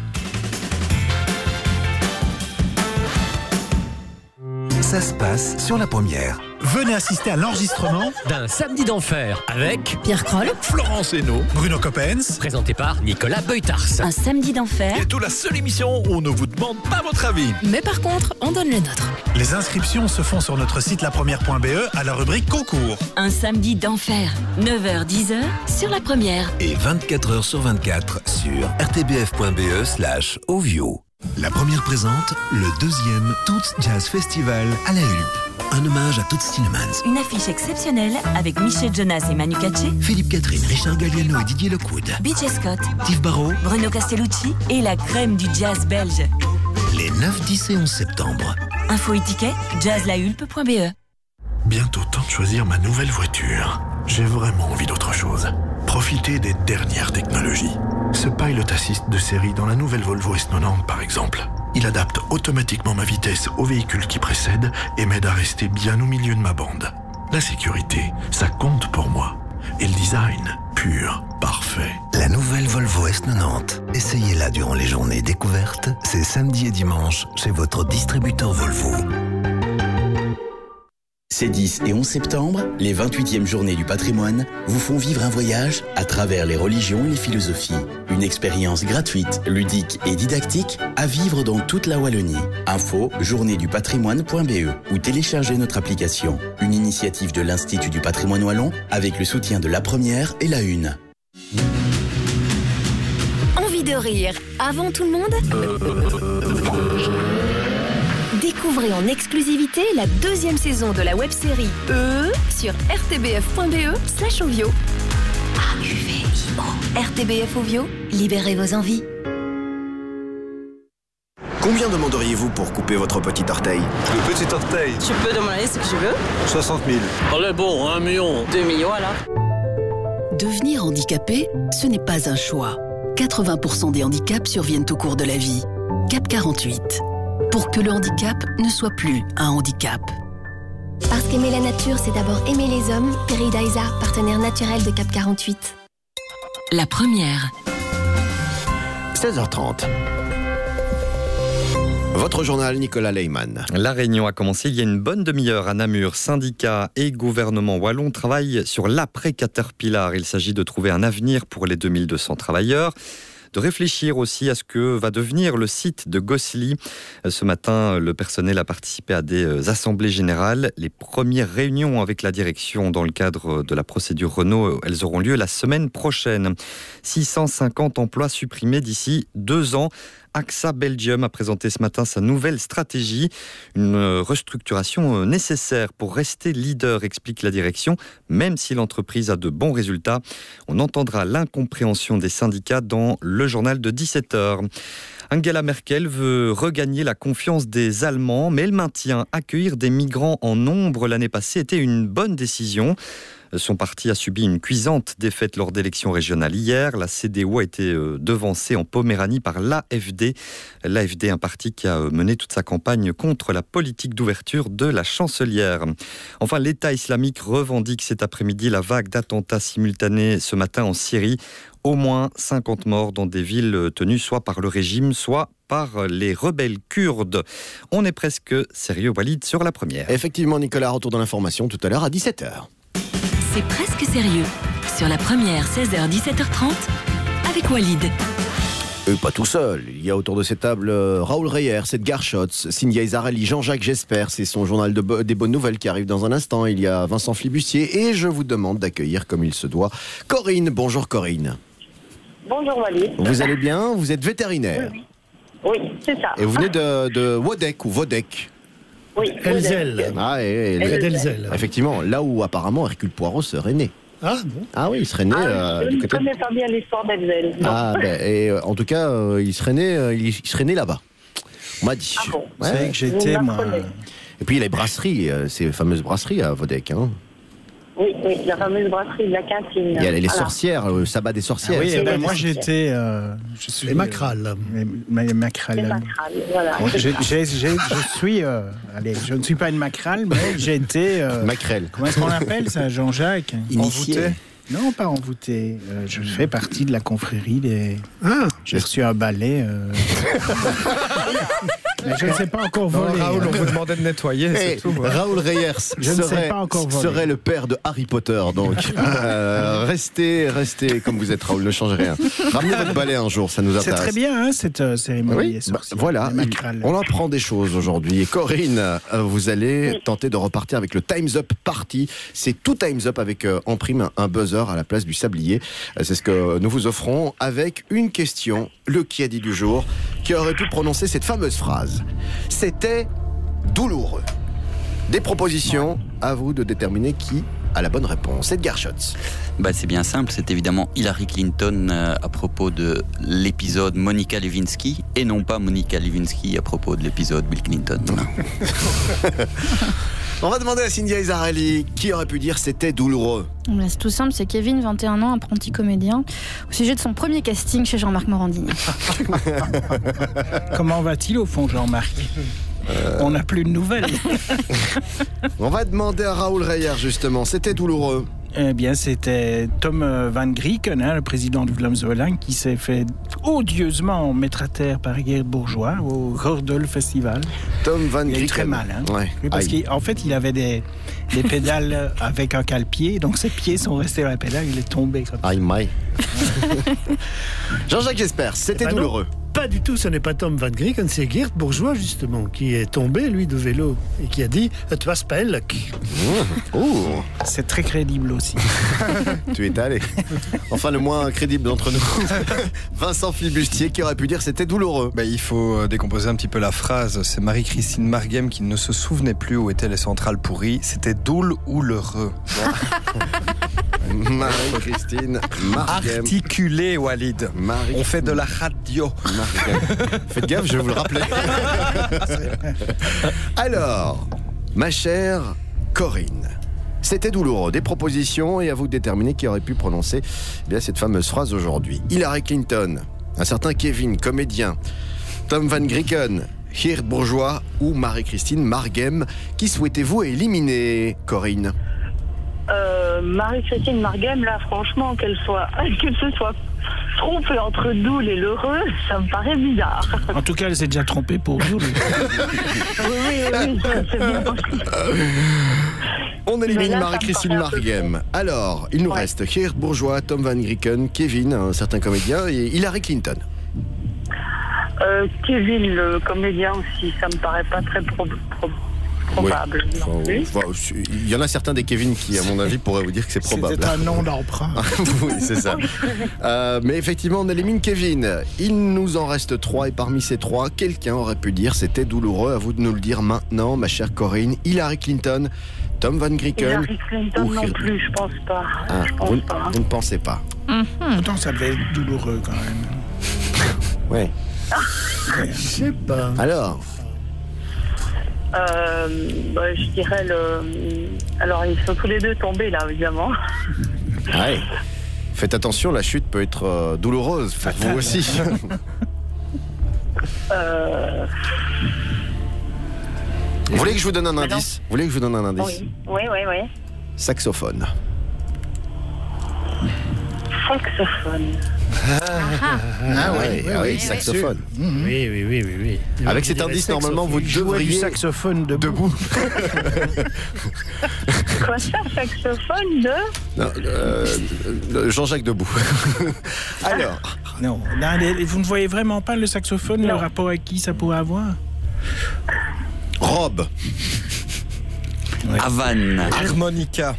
Ça se passe sur la première. Venez assister à l'enregistrement d'un Samedi d'enfer avec Pierre Kroll, Florence Hainaut, Bruno Coppens, présenté par Nicolas Beutars. Un Samedi d'enfer. Et tout la seule émission où on ne vous demande pas votre avis. Mais par contre, on donne le nôtre. Les inscriptions se font sur notre site lapremière point b e à la rubrique concours. Un Samedi d'enfer, neuf heures dix heures sur la première. Et vingt-quatre heures sur vingt-quatre sur r t b f point b e slash ovio. La première présente le deuxième Toots Jazz Festival à la Hulpe. Un hommage à Toots Tillemans. Une affiche exceptionnelle avec Michel Jonas et Manu Katché, Philippe Catherine, Richard Galliano et Didier Lecoud, B J Scott, Steve Barrow, Bruno Castellucci et la crème du jazz belge. Les neuf, dix et onze septembre. Info et tickets, jazz la hulpe point b e. Bientôt temps de choisir ma nouvelle voiture. J'ai vraiment envie d'autre chose. Profiter des dernières technologies. Ce Pilot Assist de série dans la nouvelle Volvo S quatre-vingt-dix par exemple. Il adapte automatiquement ma vitesse au véhicule qui précède et m'aide à rester bien au milieu de ma bande. La sécurité, ça compte pour moi. Et le design, pur, parfait. La nouvelle Volvo S quatre-vingt-dix. Essayez-la durant les journées découvertes. C'est samedi et dimanche chez votre distributeur Volvo. C'est Ces dix et onze septembre, les vingt-huitièmes journées du patrimoine vous font vivre un voyage à travers les religions et les philosophies. Une expérience gratuite, ludique et didactique à vivre dans toute la Wallonie. Info journée du patrimoine point b e ou téléchargez notre application. Une initiative de l'Institut du patrimoine wallon avec le soutien de La Première et La Une. Envie de rire avant tout le monde ? Découvrez en exclusivité la deuxième saison de la web-série E sur r t b f point b e slash ovio. A U V I O. R T B F Ovio, libérez vos envies. Combien demanderiez-vous pour couper votre petit orteil? Le petit orteil. Tu peux demander ce que tu veux. soixante mille. Allez bon, un million. Deux millions alors. Devenir handicapé, ce n'est pas un choix. quatre-vingts pour cent des handicaps surviennent au cours de la vie. Cap quarante-huit. Pour que le handicap ne soit plus un handicap. Parce qu'aimer la nature, c'est d'abord aimer les hommes. Perry Daïsa, partenaire naturel de Cap quarante-huit. La Première. seize heures trente. Votre journal, Nicolas Leyman. La réunion a commencé il y a une bonne demi-heure à Namur. Syndicats et gouvernement wallon travaillent sur l'après-Caterpillar. Il s'agit de trouver un avenir pour les deux mille deux cents travailleurs. De réfléchir aussi à ce que va devenir le site de Gosselies. Ce matin, le personnel a participé à des assemblées générales. Les premières réunions avec la direction dans le cadre de la procédure Renault, elles auront lieu la semaine prochaine. six cent cinquante emplois supprimés d'ici deux ans. AXA Belgium a présenté ce matin sa nouvelle stratégie, une restructuration nécessaire pour rester leader, explique la direction, même si l'entreprise a de bons résultats. On entendra l'incompréhension des syndicats dans le journal de dix-sept heures. Angela Merkel veut regagner la confiance des Allemands, mais elle maintient accueillir des migrants en nombre l'année passée était une bonne décision. Son parti a subi une cuisante défaite lors d'élections régionales hier. La C D U a été devancée en Poméranie par l'A F D. L'A F D, un parti qui a mené toute sa campagne contre la politique d'ouverture de la chancelière. Enfin, l'État islamique revendique cet après-midi la vague d'attentats simultanés ce matin en Syrie. Au moins cinquante morts dans des villes tenues soit par le régime, soit par les rebelles kurdes. On est presque sérieux, Walid, sur la première. Effectivement, Nicolas, retour de l'information tout à l'heure à dix-sept heures. C'est presque sérieux. Sur la première, seize heures dix-sept heures trente, avec Walid. Et pas tout seul. Il y a autour de cette table euh, Raoul Reyer, Edgar Schotz, Cynthia Isarelli, Jean-Jacques Jesper. C'est son journal de bo- des bonnes nouvelles qui arrive dans un instant. Il y a Vincent Flibustier et je vous demande d'accueillir comme il se doit Corinne. Bonjour Corinne. Bonjour Walid. Vous allez bien? Vous êtes vétérinaire? Oui, oui. oui c'est ça. Et vous venez de, de Wodek ou Vodek? Oui, Elzel. Ah, et, et, Elzel. Elzel. Effectivement, là où apparemment Hercule Poirot serait né. Ah bon? Ah oui, il serait né. Ah, euh, je du ne côté... connais pas bien l'histoire d'Elzel. Ah, ben, et euh, en tout cas, euh, il serait né, euh, il, il serait né là-bas. On m'a dit. Ah bon? Ouais. C'est vrai que j'étais, moi. Et puis il y a les brasseries, euh, ces fameuses brasseries à Vodek. Hein. Oui, oui, la fameuse brasserie de la cantine. Il y a les voilà. sorcières, le sabbat des sorcières. Ah oui, eh ben, moi j'étais. Euh, je suis, les macrales. Euh, les macrales. Les macrales, voilà. J'ai, j'ai, j'ai, je suis. Euh, allez, je ne suis pas une macrale, mais j'ai été. Euh, Macrelle. Comment est-ce qu'on appelle ça, Jean-Jacques? Initié. Envoûté. Non, pas envoûté. Euh, je fais partie de la confrérie des. Ah, j'ai reçu un balai. Euh... Mais je ne sais pas encore voler. Non, Raoul, hein. on vous demandait de nettoyer, Hey, c'est tout. Ouais. Raoul Reyers je serait, ne sais pas encore voler. serait le père de Harry Potter, donc euh, restez, restez comme vous êtes, Raoul, ne changez rien. Ramenez votre balai un jour, ça nous intéresse. C'est très bien, hein, cette euh, cérémonie. Oui, bah, voilà, on apprend des choses aujourd'hui. Et Corinne, euh, vous allez oui. tenter de repartir avec le Time's Up Party. C'est tout Time's Up avec euh, en prime un buzzer à la place du sablier. Euh, c'est ce que nous vous offrons avec une question, le qui a dit du jour, qui aurait pu prononcer cette fameuse phrase. C'était douloureux. Des propositions, à vous de déterminer qui a la bonne réponse. Edgar Schotz. Bah, c'est bien simple, c'est évidemment Hillary Clinton euh, à propos de l'épisode Monica Lewinsky et non pas Monica Lewinsky à propos de l'épisode Bill Clinton. On va demander à Cynthia Isarelli qui aurait pu dire c'était douloureux. C'est tout simple, c'est Kevin, vingt et un ans, apprenti comédien, au sujet de son premier casting chez Jean-Marc Morandini. Comment va-t-il au fond, Jean-Marc ? Euh... On n'a plus de nouvelles. On va demander à Raoul Reyer justement, c'était douloureux. Eh bien, c'était Tom Van Grieken, hein, le président du Vlaams-Belang, qui s'est fait odieusement mettre à terre par Geert Bourgeois au Gordel Festival. Tom Van Grieken. Il a eu très mal. Hein. Ouais. Oui, parce qu'en fait, il avait des, des pédales avec un cale-pied, donc ses pieds sont restés dans la pédale, il est tombé comme ça. Aïe, maï. Jean-Jacques Jespers, c'était bah douloureux. Non, pas du tout, ce n'est pas Tom Van Grieken, c'est Geert Bourgeois, justement, qui est tombé, lui, de vélo, et qui a dit « Tu vas spell ». Oh. C'est très crédible aussi. Tu es allé. Enfin, le moins crédible d'entre nous. Vincent Flibustier qui aurait pu dire c'était douloureux. Bah, il faut décomposer un petit peu la phrase. C'est Marie-Christine Marghem qui ne se souvenait plus où étaient les centrales pourries. C'était doule ou l'heureux. Marie-Christine Marghem. Articulé, Walid. On fait de la radio. Marghem. Faites gaffe, je vais vous le rappeler. Alors, ma chère Corinne, c'était douloureux. Des propositions et à vous de déterminer qui aurait pu prononcer eh bien, cette fameuse phrase aujourd'hui. Hillary Clinton, un certain Kevin, comédien, Tom Van Grieken, Geert Bourgeois ou Marie-Christine Marghem. Qui souhaitez-vous éliminer, Corinne ? Euh, Marie-Christine Marghem, là, franchement, qu'elle soit, qu'elle se soit trompée entre Doul et l'heureux, ça me paraît bizarre. En tout cas, elle s'est déjà trompée pour Doul. oui, oui, oui, c'est bien possible. On élimine Marie-Christine Marghem. Alors, il nous ouais. reste Geert Bourgeois, Tom Van Grieken, Kevin, un certain comédien, et Hillary Clinton. Euh, Kevin, le comédien aussi, ça me paraît pas très pro- pro- probable. Oui. Enfin, il y en a certains des Kevin qui, à mon avis, pourraient vous dire que c'est probable. C'est un nom d'emprunt. Oui, c'est ça. euh, mais effectivement, on élimine Kevin. Il nous en reste trois, et parmi ces trois, quelqu'un aurait pu dire c'était douloureux. À vous de nous le dire maintenant, ma chère Corinne. Hillary Clinton, Tom Van Grieken. Hillary Clinton non plus, je pense pas. Ah, je pense vous, pas. vous ne pensez pas. Mm-hmm. Pourtant, ça devait être douloureux quand même. Oui. Ah. Je sais pas. Alors euh, bah, je dirais le. Alors, ils sont tous les deux tombés là, évidemment. Ouais. Faites attention, la chute peut être euh, douloureuse pour vous aussi. euh... Vous voulez que je vous donne un indice ? Vous voulez que je vous donne un indice ? Oui, oui, oui, oui. Saxophone. Saxophone. Ah, ah, ah oui, oui, oui, oui, saxophone. Mmh. Oui, oui, oui, oui, oui. Avec cet indice, normalement, vous devriez... du saxophone debout. debout. Quoi ça, saxophone de... Non, euh, Jean-Jacques Debout. Alors... Non, non, vous ne voyez vraiment pas le saxophone, non. Le rapport avec qui ça pourrait avoir ? Robe. Ouais. Havane. Harmonica.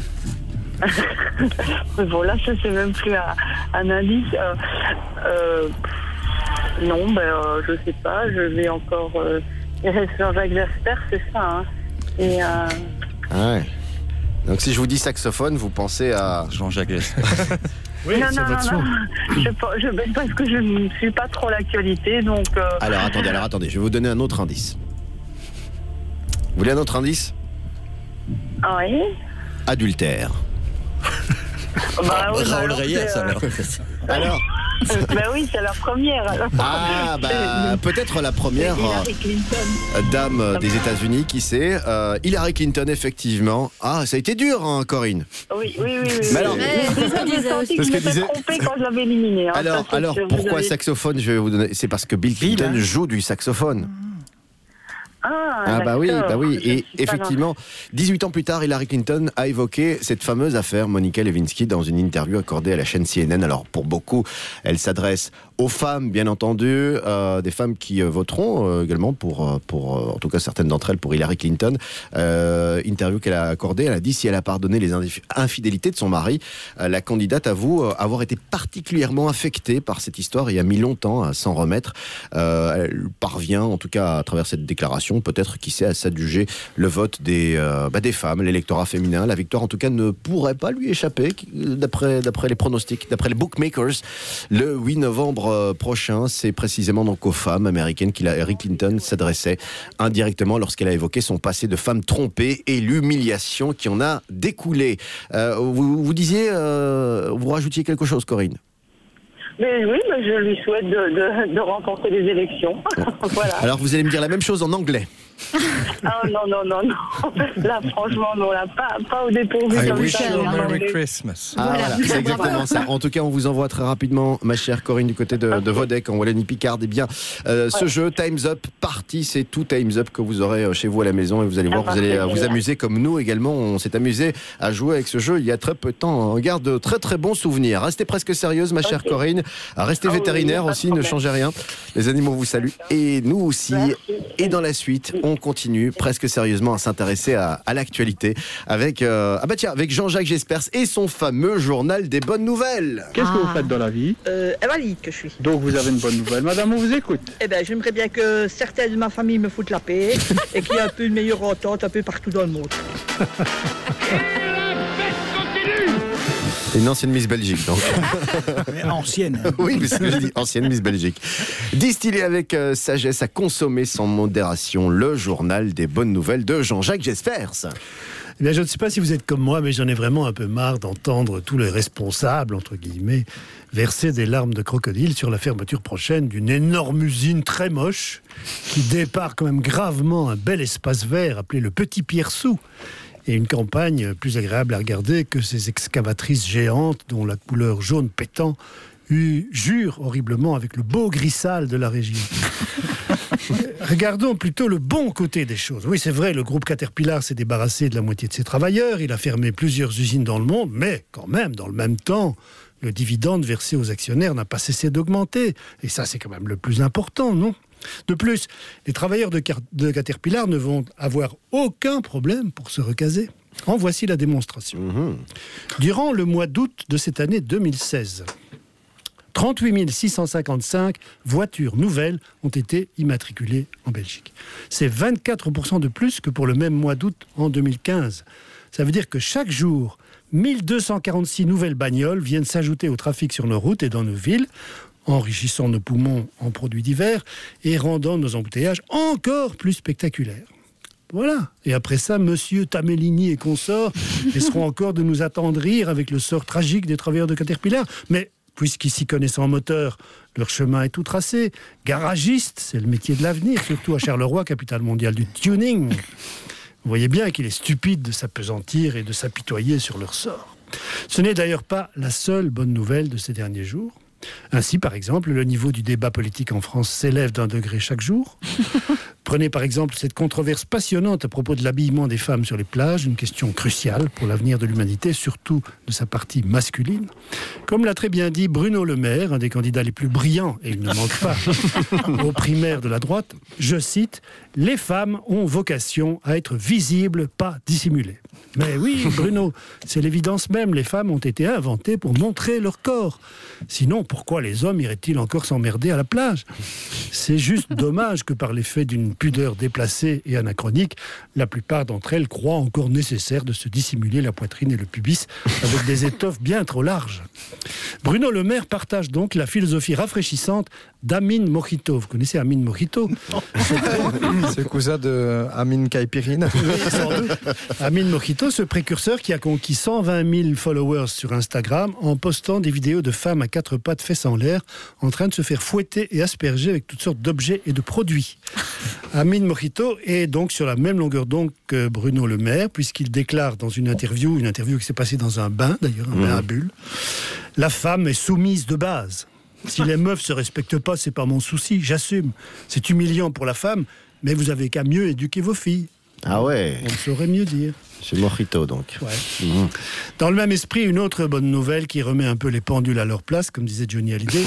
Bon, là, ça, c'est même plus un, un indice. Euh, euh, non, ben, euh, je sais pas. Je vais encore... Euh, Jean-Jacques Jespers, c'est ça. Hein. Et... Euh... Ah ouais. Donc, si je vous dis saxophone, vous pensez à Jean-Jacques Jespers. Oui, non, non, non, non. Je, je, parce que je ne suis pas trop l'actualité, donc... Euh... Alors, attendez, alors, attendez. Je vais vous donner un autre indice. Vous voulez un autre indice ? Oui. Adultère. Bah, oui, Raoul bah, Reyes, euh... alors. Alors bah oui, c'est la première. Alors. Ah, bah, peut-être la première euh, dame euh, des États-Unis, qui sait. Euh, Hillary Clinton, effectivement. Ah, ça a été dur, hein, Corinne. Oui, oui, oui. oui Mais alors, c'est ce que disait. Trompé quand je l'avais éliminé. Hein, alors, ça, alors pourquoi avez... saxophone ? Je vais vous donner. C'est parce que Bill Clinton Bill, hein. joue du saxophone. Ah, ah bah oui, bah oui. Et effectivement, dix-huit ans plus tard, Hillary Clinton a évoqué cette fameuse affaire Monica Lewinsky dans une interview accordée à la chaîne C N N. Alors pour beaucoup, elle s'adresse aux femmes, bien entendu, euh, des femmes qui euh, voteront euh, également pour, pour euh, en tout cas certaines d'entre elles, pour Hillary Clinton. Euh, interview qu'elle a accordée, elle a dit si elle a pardonné les infidélités de son mari, euh, la candidate avoue euh, avoir été particulièrement affectée par cette histoire et a mis longtemps à s'en remettre. Euh, elle parvient, en tout cas à travers cette déclaration, peut-être, qui sait, à s'adjuger le vote des, euh, bah, des femmes, l'électorat féminin. La victoire, en tout cas, ne pourrait pas lui échapper, d'après, d'après les pronostics, d'après les bookmakers. Le huit novembre prochain, c'est précisément donc aux femmes américaines qu'Hillary Clinton s'adressait indirectement lorsqu'elle a évoqué son passé de femme trompée et l'humiliation qui en a découlé. Euh, vous, vous disiez, euh, vous rajoutiez quelque chose, Corinne ? Mais oui, mais je lui souhaite de, de, de remporter les élections. Voilà. Alors vous allez me dire la même chose en anglais. Ah non, non, non, non. Là, franchement, non, là, pas, pas au dépourvu I comme wish ça. you a non, non, Merry mais- Christmas. Ah, voilà, c'est exactement ça. En tout cas, on vous envoie très rapidement, ma chère Corinne, du côté de, de Vodec, en Wallonie-Picard. Eh bien, euh, ce Ouais. jeu Time's Up Party, c'est tout Time's Up que vous aurez euh, chez vous à la maison et vous allez voir, Ah, vous allez euh, parfait, vous génial. amuser comme nous également. On s'est amusé à jouer avec ce jeu il y a très peu de temps. On garde de très très bons souvenirs. Restez presque sérieuse, ma chère Ok. Corinne. Restez Ah oui, vétérinaire pas de aussi, ne problème. changez rien. Les animaux vous saluent et nous aussi. Merci. Et dans la suite, on continue presque sérieusement à s'intéresser à, à l'actualité avec euh, ah bah tiens, avec Jean-Jacques Jespers et son fameux journal des bonnes nouvelles. Qu'est-ce que Ah. vous faites dans la vie? Euh, invalide que je suis. Donc vous avez une bonne nouvelle. Madame, on vous écoute. Eh ben, j'aimerais bien que certains de ma famille me foutent la paix et qu'il y ait un peu une meilleure entente un peu partout dans le monde. Une ancienne Miss Belgique, donc. Mais ancienne. Oui, parce que je dis ancienne Miss Belgique. Distillé avec euh, sagesse, à consommer sans modération, le journal des bonnes nouvelles de Jean-Jacques Jespers. Eh bien, je ne sais pas si vous êtes comme moi, mais j'en ai vraiment un peu marre d'entendre tous les responsables, entre guillemets, verser des larmes de crocodile sur la fermeture prochaine d'une énorme usine très moche qui dépare quand même gravement un bel espace vert appelé le Petit Pierre-Sous. Et une campagne plus agréable à regarder que ces excavatrices géantes dont la couleur jaune pétant eu- jure horriblement avec le beau gris sale de la région. Regardons plutôt le bon côté des choses. Oui, c'est vrai, le groupe Caterpillar s'est débarrassé de la moitié de ses travailleurs, il a fermé plusieurs usines dans le monde, mais quand même, dans le même temps, le dividende versé aux actionnaires n'a pas cessé d'augmenter. Et ça, c'est quand même le plus important, non ? De plus, les travailleurs de, Car- de Caterpillar ne vont avoir aucun problème pour se recaser. En voici la démonstration. Mmh. Durant le mois d'août de cette année deux mille seize, trente-huit mille six cent cinquante-cinq voitures nouvelles ont été immatriculées en Belgique. C'est vingt-quatre pour cent de plus que pour le même mois d'août en deux mille quinze. Ça veut dire que chaque jour, mille deux cent quarante-six nouvelles bagnoles viennent s'ajouter au trafic sur nos routes et dans nos villes, enrichissant nos poumons en produits divers et rendant nos embouteillages encore plus spectaculaires. Voilà. Et après ça, monsieur Tamellini et consorts essaieront encore de nous attendrir avec le sort tragique des travailleurs de Caterpillar. Mais puisqu'ils s'y connaissent en moteur, leur chemin est tout tracé. Garagiste, c'est le métier de l'avenir, surtout à Charleroi, capitale mondiale du tuning. Vous voyez bien qu'il est stupide de s'apesantir et de s'apitoyer sur leur sort. Ce n'est d'ailleurs pas la seule bonne nouvelle de ces derniers jours. Ainsi, par exemple, le niveau du débat politique en France s'élève d'un degré chaque jour. Prenez par exemple cette controverse passionnante à propos de l'habillement des femmes sur les plages, une question cruciale pour l'avenir de l'humanité, surtout de sa partie masculine. Comme l'a très bien dit Bruno Le Maire, un des candidats les plus brillants, et il ne manque pas, aux primaires de la droite, je cite, « Les femmes ont vocation à être visibles, pas dissimulées ». Mais oui, Bruno, c'est l'évidence même, les femmes ont été inventées pour montrer leur corps. Sinon, pourquoi les hommes iraient-ils encore s'emmerder à la plage ? C'est juste dommage que par l'effet d'une pudeur déplacée et anachronique, la plupart d'entre elles croient encore nécessaire de se dissimuler la poitrine et le pubis avec des étoffes bien trop larges. Bruno Le Maire partage donc la philosophie rafraîchissante d'Amin Mojito. Vous connaissez Amin Mojito ? C'est le cousin de Amin Kaipirine. Oui, sans doute. Amin Mojito, ce précurseur qui a conquis cent vingt mille followers sur Instagram en postant des vidéos de femmes à quatre pattes fesses en l'air en train de se faire fouetter et asperger avec toutes sortes d'objets et de produits. Amin Mojito est donc sur la même longueur d'onde que Bruno Le Maire puisqu'il déclare dans une interview, une interview qui s'est passée dans un bain d'ailleurs, un Mmh. bain à bulles, la femme est soumise de base. Si les meufs se respectent pas, c'est pas mon souci, j'assume. C'est humiliant pour la femme, mais vous avez qu'à mieux éduquer vos filles. Ah ouais. On saurait mieux dire. C'est Mojito donc. Ouais. Mmh. Dans le même esprit, une autre bonne nouvelle qui remet un peu les pendules à leur place, comme disait Johnny Hallyday.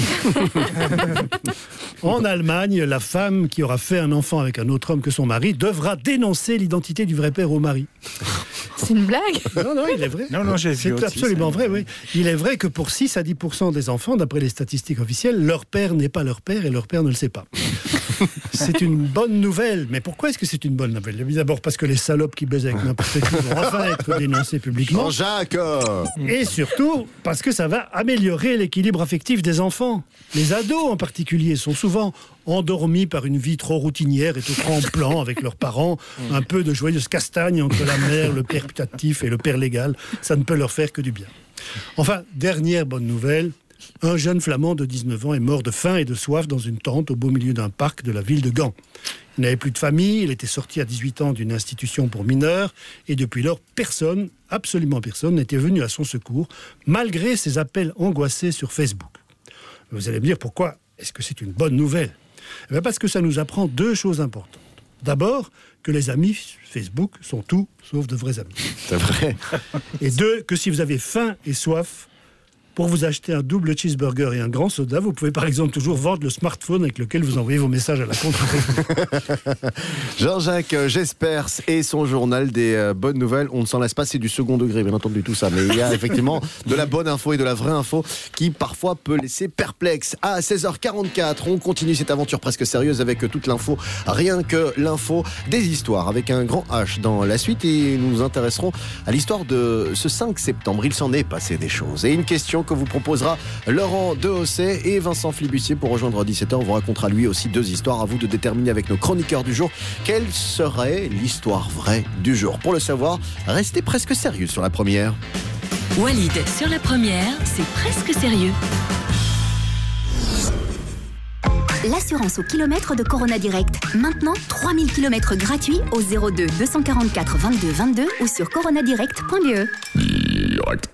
En Allemagne, la femme qui aura fait un enfant avec un autre homme que son mari devra dénoncer l'identité du vrai père au mari. C'est une blague ? Non, non, il est vrai. Non, non, j'ai vu C'est aussi, absolument ça. vrai, oui. Il est vrai que pour six à dix pour cent des enfants, d'après les statistiques officielles, leur père n'est pas leur père et leur père ne le sait pas. C'est une bonne nouvelle. Mais pourquoi est-ce que c'est une bonne nouvelle ? D'abord parce que les salopes qui baisent avec n'importe qui vont enfin être dénoncées publiquement. Jean-Jacques. Et surtout parce que ça va améliorer l'équilibre affectif des enfants. Les ados en particulier sont souvent endormis par une vie trop routinière et trop tremblant avec leurs parents, un peu de joyeuse castagne entre la mère, le père putatif et le père légal. Ça ne peut leur faire que du bien. Enfin, dernière bonne nouvelle, un jeune flamand de dix-neuf ans est mort de faim et de soif dans une tente au beau milieu d'un parc de la ville de Gand. Il n'avait plus de famille, il était sorti à dix-huit ans d'une institution pour mineurs, et depuis lors, personne, absolument personne, n'était venu à son secours, malgré ses appels angoissés sur Facebook. Vous allez me dire, pourquoi est-ce que c'est une bonne nouvelle ? Eh bien parce que ça nous apprend deux choses importantes. D'abord, que les amis Facebook sont tout sauf de vrais amis. C'est vrai. Et deux, que si vous avez faim et soif, pour vous acheter un double cheeseburger et un grand soda, vous pouvez par exemple toujours vendre le smartphone avec lequel vous envoyez vos messages à la contre. Jean-Jacques Jespers et son journal des euh, bonnes nouvelles. On ne s'en lasse pas, c'est du second degré, bien entendu, tout ça. Mais il y a effectivement de la bonne info et de la vraie info qui parfois peut laisser perplexe. À seize heures quarante-quatre, on continue cette aventure presque sérieuse avec toute l'info, rien que l'info des histoires, avec un grand H dans la suite. Et nous nous intéresserons à l'histoire de ce cinq septembre. Il s'en est passé des choses. Et une question que vous proposera Laurent Dehaussay et Vincent Flibustier pour rejoindre à dix-sept heures. On vous racontera lui aussi deux histoires. À vous de déterminer avec nos chroniqueurs du jour quelle serait l'histoire vraie du jour. Pour le savoir, restez presque sérieux sur la première. Walid, sur la première, c'est presque sérieux. L'assurance au kilomètre de Corona Direct. Maintenant, trois mille kilomètres gratuits au zéro deux deux cent quarante-quatre vingt-deux vingt-deux ou sur coronadirect point b e. Direct.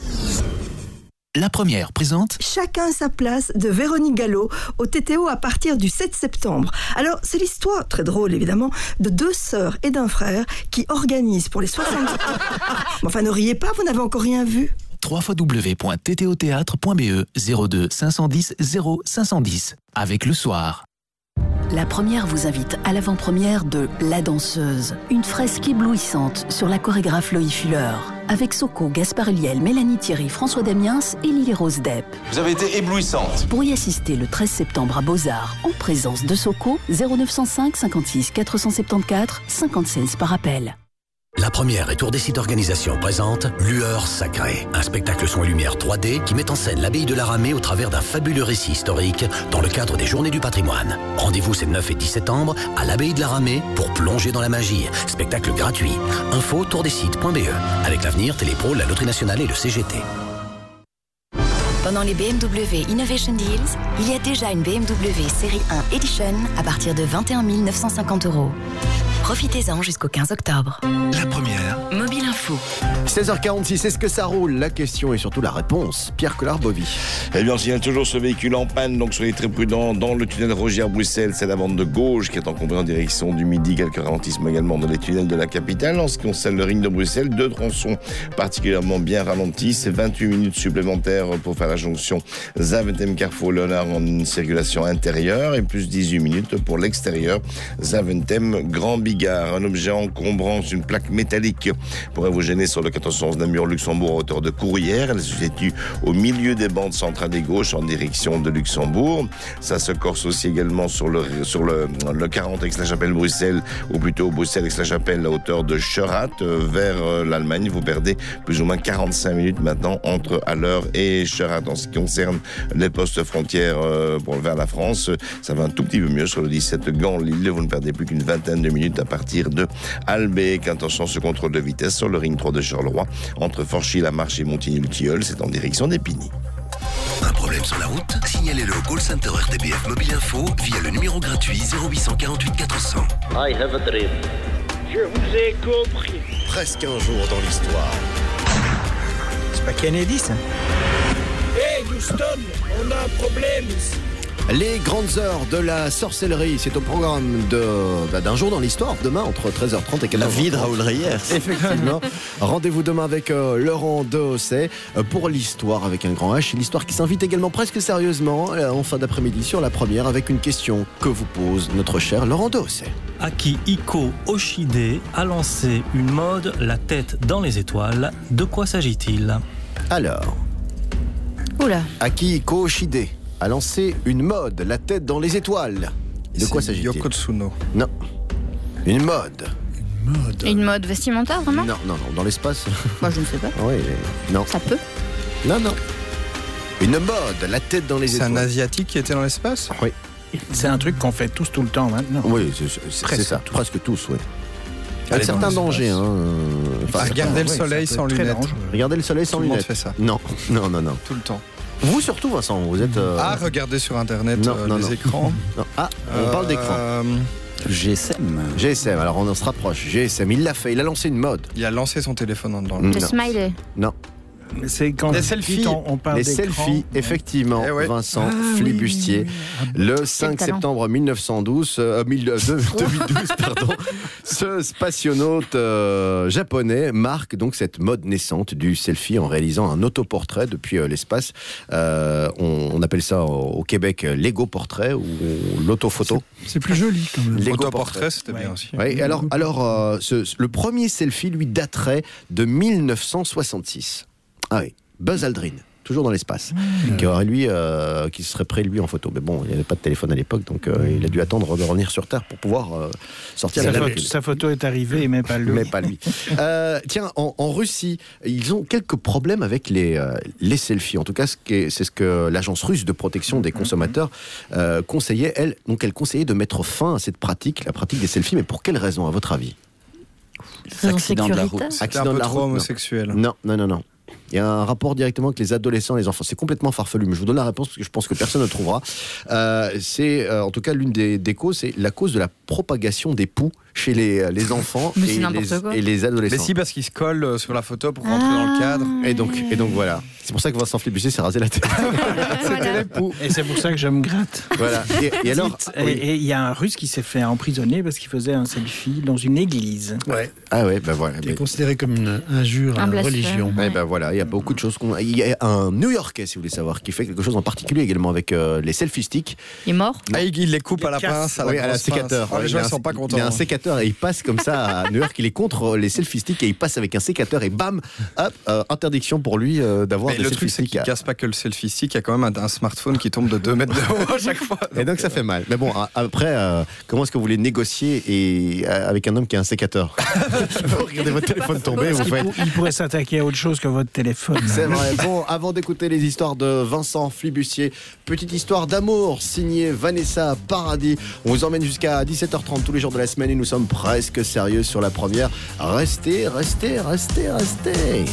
La première présente Chacun sa place de Véronique Gallo au T T O à partir du sept septembre. Alors, c'est l'histoire, très drôle évidemment, de deux sœurs et d'un frère qui organisent pour les soixante... Enfin, ne riez pas, vous n'avez encore rien vu. w w w point t t o théâtre point b e zéro deux cinq cent dix zéro cinq cent dix avec le soir. La première vous invite à l'avant-première de La Danseuse, une fresque éblouissante sur la chorégraphe Loïc Fuller, avec Soko, Gaspard Ulliel, Mélanie Thierry, François Damiens et Lily Rose Depp. Vous avez été éblouissante. Pour y assister le treize septembre à Beaux-Arts, en présence de Soko, zéro neuf cent cinq cinquante-six quatre cent soixante-quatorze cinquante-seize par appel. La première et Tour des sites organisation présente Lueur Sacrée, un spectacle son et lumière trois D qui met en scène l'abbaye de la Ramée au travers d'un fabuleux récit historique dans le cadre des Journées du patrimoine. Rendez-vous ces neuf et dix septembre à l'abbaye de la Ramée pour plonger dans la magie. Spectacle gratuit. Info tour des sites point b e. Avec l'avenir, Télépro, la Loterie Nationale et le C G T. Pendant les B M W Innovation Deals, il y a déjà une B M W Série un Edition à partir de vingt et un mille neuf cent cinquante euros. Profitez-en jusqu'au quinze octobre. La première. Mobile Info. seize heures quarante-six, est-ce que ça roule? La question et surtout la réponse. Pierre Collard-Bovy. Eh bien, s'il y a toujours ce véhicule en panne, donc soyez très prudents. Dans le tunnel Rogière-Bruxelles, c'est la bande de gauche qui est encombrée en direction du Midi. Quelques ralentissements également dans les tunnels de la capitale. En ce qui concerne le ring de Bruxelles, deux tronçons particulièrement bien ralentis. C'est vingt-huit minutes supplémentaires pour faire la jonction Zaventem-Carrefour-Léonard en circulation intérieure et plus dix-huit minutes pour l'extérieur Zaventem-Grand Bigard. Un objet encombrant, une plaque métallique pourrait vous gêner sur le quatorze onze Namur-Luxembourg à hauteur de Courrières. Elle se situe au milieu des bandes centrales et gauche en direction de Luxembourg. Ça se corse aussi également sur le, sur le, le quarante Aix-la-Chapelle-Bruxelles, ou plutôt Bruxelles-Aix-la-Chapelle à hauteur de Scherath vers l'Allemagne. Vous perdez plus ou moins quarante-cinq minutes maintenant entre Haller et Scherath. En ce qui concerne les postes frontières pour vers la France, ça va un tout petit peu mieux sur le dix-sept Gand-Lille. Vous ne perdez plus qu'une vingtaine de minutes à partir de Albec. Attention, ce contrôle de vitesse sur le ring trois de Charleroi entre Forchy-la-Marche et Montigny-le-Tilleul, c'est en direction d'Épigny. Un problème sur la route? Signalez-le au call center R T B F Mobile Info via le numéro gratuit zéro huit cent quarante-huit quatre cents. I have a dream. Je vous ai compris. Presque un jour dans l'histoire. C'est pas Kennedy, ça? Hey, Houston, on a un problème ici. Les grandes heures de la sorcellerie, c'est au programme de, bah, d'un jour dans l'histoire, demain entre treize heures trente et quatorze heures trente. La vie de Raoul Reyers. Effectivement. Rendez-vous demain avec euh, Laurent Dehaussay euh, pour l'histoire avec un grand H. L'histoire qui s'invite également presque sérieusement euh, en fin d'après-midi sur la première avec une question que vous pose notre cher Laurent Dehaussay. Akihiko Oshide a lancé une mode, la tête dans les étoiles. De quoi s'agit-il? Alors. Oula. Akihiko Oshide a lancé une mode, la tête dans les étoiles. De C'est quoi s'agit-il? Yoko Tsuno. Non. Une mode. Une mode. Une mode vestimentaire, vraiment? Non, non, non. Dans l'espace. Moi, je ne sais pas. Oui, non. Ça peut? Non, non. Une mode, la tête dans les C'est étoiles. un Asiatique qui était dans l'espace? Oui. C'est un truc qu'on fait tous tout le temps maintenant. Oui, c'est, c'est, Presque c'est ça. tous. Presque tous, oui. Il y a Aller dans certains l'espace. dangers. Hein. Enfin, Ah, regarder le ouais, soleil ça peut sans être très lunettes. dangereux. Regarder le soleil sans Tout le monde lunettes. fait ça. Non, non, non, non. Tout le temps. Vous surtout, Vincent, vous êtes. Euh... Ah, regardez sur internet non, euh, non, les non. écrans. Non. Ah, on Euh, parle d'écran. G S M. G S M, alors on se rapproche. G S M, il l'a fait, il a lancé une mode. Il a lancé son téléphone dans le... Le smiley. Non. Mais c'est quand les selfies, on, on parle les d'écran, selfies, ouais. effectivement, eh ouais. Vincent ah, Flibustier, oui, oui, oui. le cinq septembre mille neuf cent douze, euh, mille, euh, deux mille douze, pardon, ce spationaute euh, japonais marque donc cette mode naissante du selfie en réalisant un autoportrait depuis euh, l'espace. Euh, on, on appelle ça au, au Québec l'ego portrait ou l'autophoto. C'est, c'est plus joli quand même. L'autoportrait, c'était ouais. bien aussi. Ouais, alors, alors euh, ce, le premier selfie lui daterait de mille neuf cent soixante-six. Ah oui, Buzz Aldrin, toujours dans l'espace, mmh. qui aurait lui, euh, qui serait prêt lui en photo. Mais bon, il n'y avait pas de téléphone à l'époque, donc euh, il a dû attendre de revenir sur Terre pour pouvoir euh, sortir sa la photo, sa photo est arrivée, mais pas lui. Mais pas lui. euh, tiens, en, en Russie, ils ont quelques problèmes avec les, euh, les selfies. En tout cas, ce est, c'est ce que l'agence russe de protection des consommateurs euh, conseillait. Elle, donc, elle conseillait de mettre fin à cette pratique, la pratique des selfies. Mais pour quelle raison, à votre avis? Accident de la route. Accident un peu de la trop route, homosexuel. Non, non, non, non. Il y a un rapport directement avec les adolescents et les enfants. C'est complètement farfelu, mais je vous donne la réponse parce que je pense que personne ne trouvera. Euh, c'est, euh, en tout cas, l'une des, des causes, c'est la cause de la propagation des poux chez les, les enfants et les, et les adolescents. Mais si, parce qu'ils se collent sur la photo pour rentrer ah, dans le cadre. Et donc, et donc voilà. C'est pour ça que Vincent Flibustier s'est rasé la tête. C'était les poux. Et c'est pour ça que je me gratte. Voilà. Et, et alors, et il y a un Russe qui s'est fait emprisonner parce qu'il faisait un selfie dans une église. Ouais. Ah ouais, ben voilà. Qui est considéré comme une injure à la religion. Ouais, ben voilà. Il y a beaucoup de choses qu'on. Il y a un New-Yorkais, si vous voulez savoir, qui fait quelque chose en particulier également avec euh, les selfie sticks. Il est mort. Ah, il les coupe à la pince, à la, oui, à la sécateur. Oh, les gens ne sont pas contents. Il a un sécateur et il passe comme ça à New York. Il est contre les selfie sticks et il passe avec un sécateur et bam, hop, euh, interdiction pour lui euh, d'avoir mais des le selfie truc, sticks. C'est qu'il casse pas que le selfie stick. Il y a quand même un, un smartphone qui tombe de deux mètres de haut à chaque fois. Et donc ça fait mal. Mais bon, après, euh, comment est-ce que vous voulez négocier et, euh, avec un homme qui a un sécateur? Vous regardez votre téléphone tomber, vous faites... Il pourrait s'attaquer à autre chose que votre téléphone. C'est vrai. Bon, avant d'écouter les histoires de Vincent Flibustier, petite histoire d'amour signée Vanessa Paradis. On vous emmène jusqu'à dix-sept heures trente tous les jours de la semaine et nous sommes presque sérieux sur la première. Restez, restez, restez, restez.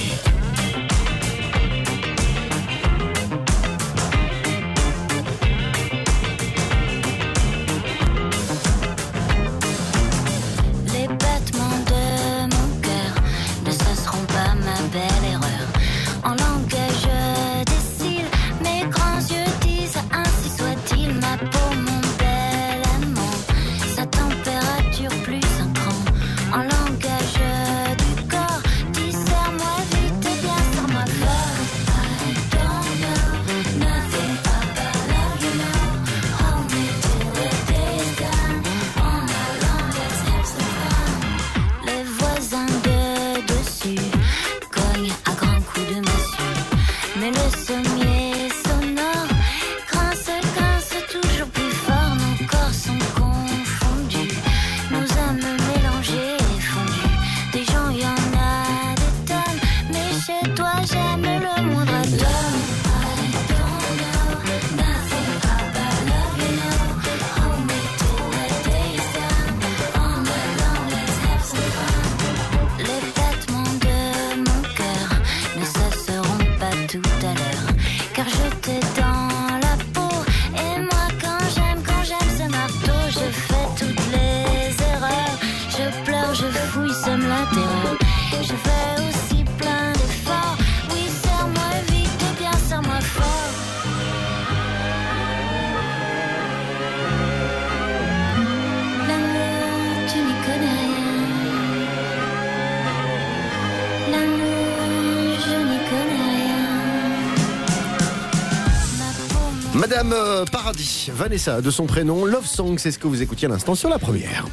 Madame Paradis, Vanessa, de son prénom, Love Song, c'est ce que vous écoutiez à l'instant sur la première.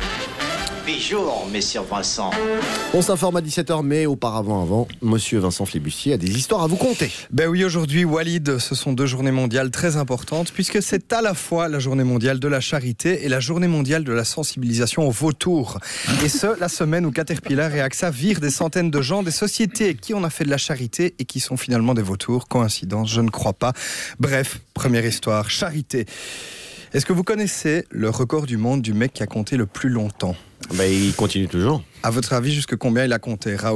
Bonjour, monsieur Vincent. On s'informe à dix-sept heures, mais auparavant, avant, monsieur Vincent Flibustier a des histoires à vous conter. Ben oui, aujourd'hui, Walid, ce sont deux journées mondiales très importantes, puisque c'est à la fois la journée mondiale de la charité et la journée mondiale de la sensibilisation aux vautours. Et ce, la semaine où Caterpillar et AXA virent des centaines de gens, des sociétés qui on a fait de la charité et qui sont finalement des vautours. Coïncidence, je ne crois pas. Bref, première histoire, charité. Est-ce que vous connaissez le record du monde du mec qui a compté le plus longtemps ? Bah, il continue toujours. À votre avis, jusque combien il a compté, Raoul ?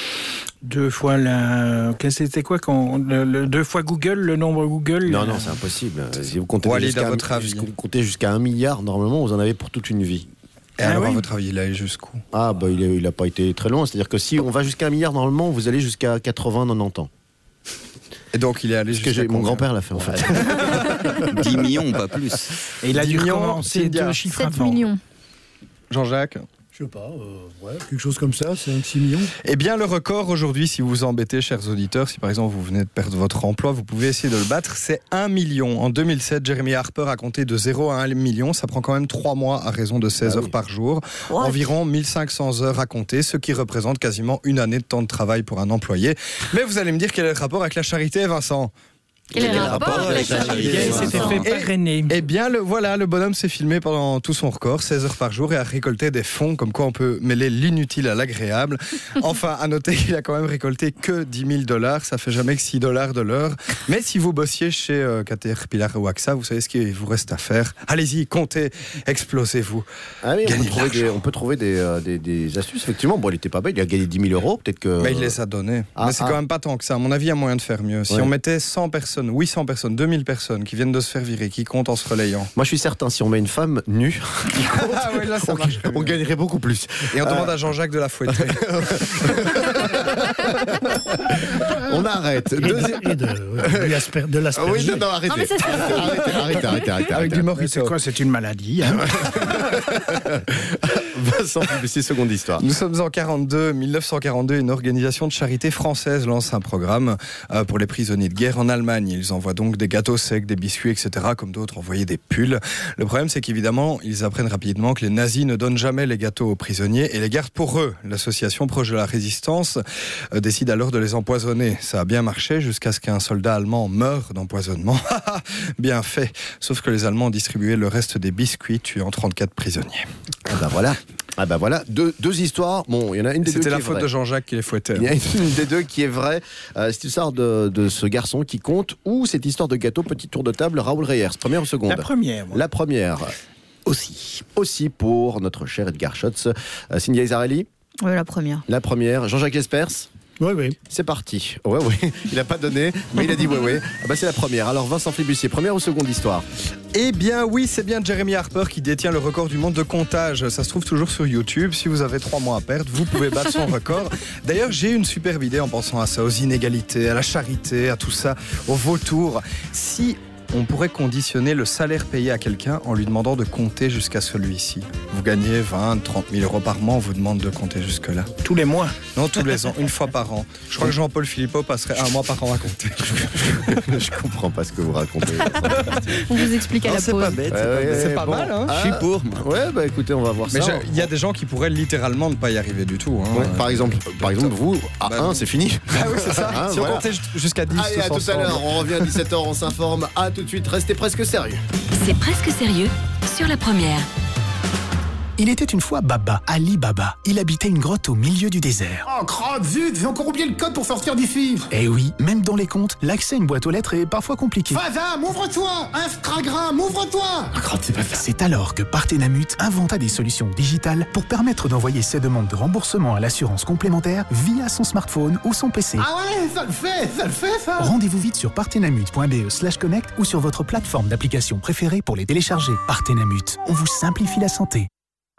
Deux fois la... C'était quoi quand... le, le... Deux fois Google, le nombre Google. Non, non, c'est impossible. Si vous comptez Walid, jusqu'à, à votre avis. jusqu'à, vous comptez jusqu'à un milliard, normalement, vous en avez pour toute une vie. Et Ah alors, oui. à votre avis, il est allé jusqu'où? Ah, bah, il n'a pas été très loin. C'est-à-dire que si on va jusqu'à un milliard, normalement, vous allez jusqu'à quatre-vingts quatre-vingt-dix ans. Et donc, il est allé Parce que jusqu'à j'ai- mon combien? grand-père l'a fait, en fait. dix millions, pas plus. Et il a dix dû millions, recommencer Cynthia. deux chiffres sept avant. millions. Jean-Jacques? Je sais pas, euh, ouais, quelque chose comme ça, cinq six millions. Eh bien, le record aujourd'hui, si vous vous embêtez, chers auditeurs, si par exemple vous venez de perdre votre emploi, vous pouvez essayer de le battre, c'est un million. En deux mille sept, Jeremy Harper a compté de zéro à un million. Ça prend quand même trois mois à raison de seize Ah heures oui. par jour. What? Environ mille cinq cents heures à compter, ce qui représente quasiment une année de temps de travail pour un employé. Mais vous allez me dire quel est le rapport avec la charité, Vincent? Quel est le rapport avec la charité? Il s'était fait parrainer. Eh bien, le, voilà, le bonhomme s'est filmé pendant tout son record, seize heures par jour, et a récolté des fonds, comme quoi on peut mêler l'inutile à l'agréable. Enfin, à noter qu'il a quand même récolté que dix mille dollars, ça fait jamais que six dollars de l'heure. Mais si vous bossiez chez euh, Caterpillar ou A X A, vous savez ce qu'il vous reste à faire. Allez-y, comptez, explosez-vous. Ah oui, on Gagnez peut de trouver, l'argent. des, on peut trouver des, euh, des, des astuces. Effectivement, bon, il était pas bête, il a gagné dix mille euros. Peut-être que. Mais il les a donnés. Ah, Mais c'est ah. quand même pas tant que ça. À mon avis, il y a moyen de faire mieux. Si Ouais. on mettait cent personnes, huit cents personnes, deux mille personnes qui viennent de se faire virer, qui comptent en se relayant. Moi, je suis certain, si on met une femme nue, Ah ouais, là, ça on, marcherait on mieux. gagnerait beaucoup plus. Et on Euh, demande à Jean-Jacques de la fouetter. On arrête. Et de, Deuxième- et de, de l'asper- de Ah l'asperger. oui, non, non, arrêtez. Non, mais ça, c'est- arrêtez, arrêtez, arrêtez, arrêtez, Avec arrêtez. du Mais morito. c'est quoi? C'est une maladie. hein. Vincent Publicier, seconde histoire. Nous sommes en quarante-deux, mille neuf cent quarante-deux, une organisation de charité française lance un programme euh, pour les prisonniers de guerre en Allemagne. Ils envoient donc des gâteaux secs, des biscuits, et cetera, comme d'autres envoyaient des pulls. Le problème, c'est qu'évidemment, ils apprennent rapidement que les nazis ne donnent jamais les gâteaux aux prisonniers et les gardent pour eux. L'association proche de la résistance euh, décide alors de les empoisonner. Ça a bien marché jusqu'à ce qu'un soldat allemand meure d'empoisonnement. Bien fait. Sauf que les Allemands ont distribué le reste des biscuits, tuant trente-quatre prisonniers. Ah bah voilà. Ah bah voilà. Deux, deux histoires. Bon, il y en a une des deux C'était qui la est faute vraie. de Jean-Jacques qui les fouettait. Il y a une des deux qui est vraie. Euh, c'est l'histoire de, de ce garçon qui compte ou cette histoire de gâteau, petit tour de table, Raoul Reyers. Première ou seconde? La première. moi. La première. Aussi. Aussi pour notre cher Edgar Schotz. Euh, Cynthia Isarelli. Ouais, la première. La première. Jean-Jacques Espers. Oui, oui. C'est parti. Ouais, ouais. Il n'a pas donné, mais il a dit ouais, ouais. Ah bah c'est la première. Alors Vincent Flibussier, première ou seconde histoire? Eh bien oui, c'est bien Jeremy Harper qui détient le record du monde de comptage. Ça se trouve toujours sur YouTube. Si vous avez trois mois à perdre, vous pouvez battre son record. D'ailleurs, j'ai une super idée en pensant à ça, aux inégalités, à la charité, à tout ça, aux vautours. Si on pourrait conditionner le salaire payé à quelqu'un en lui demandant de compter jusqu'à celui-ci. Vous gagnez vingt, trente mille euros par mois, on vous demande de compter jusque-là. Tous les mois? Non, tous les ans, une fois par an. Je crois que Jean-Paul Philippot passerait un mois par an à compter. Je comprends pas ce que vous racontez. On vous explique à Non, la c'est pause. pas bête, c'est Ouais, pas ouais, bête. C'est pas bon. mal, hein. Ah, Je suis pour. moi. Ouais, bah écoutez, on va voir Mais ça. je- il y a des gens qui pourraient littéralement ne pas y arriver du tout. Hein. Ouais, par exemple, par exemple, vous, à Bah, un, c'est fini. Ah oui, c'est ça. Hein, si voilà. on comptait jusqu'à dix, Allez, à tous tout à ensemble. l'heure. On revient à dix-sept heures, on s'informe. À tout de suite, restez presque sérieux. C'est presque sérieux sur la première. Il était une fois Baba, Ali Baba. Il habitait une grotte au milieu du désert. Oh, crotte, zut, j'ai encore oublié le code pour sortir d'ici. Eh oui, même dans les comptes, l'accès à une boîte aux lettres est parfois compliqué. Fazam, ouvre-toi. Instagram, ouvre-toi. Ah, crotte, c'est pas ça. C'est alors que Partenamut inventa des solutions digitales pour permettre d'envoyer ses demandes de remboursement à l'assurance complémentaire via son smartphone ou son P C. Ah ouais, ça le fait, ça le fait, ça. Rendez-vous vite sur partenamut.be slash connect ou sur votre plateforme d'application préférée pour les télécharger. Partenamut, on vous simplifie la santé.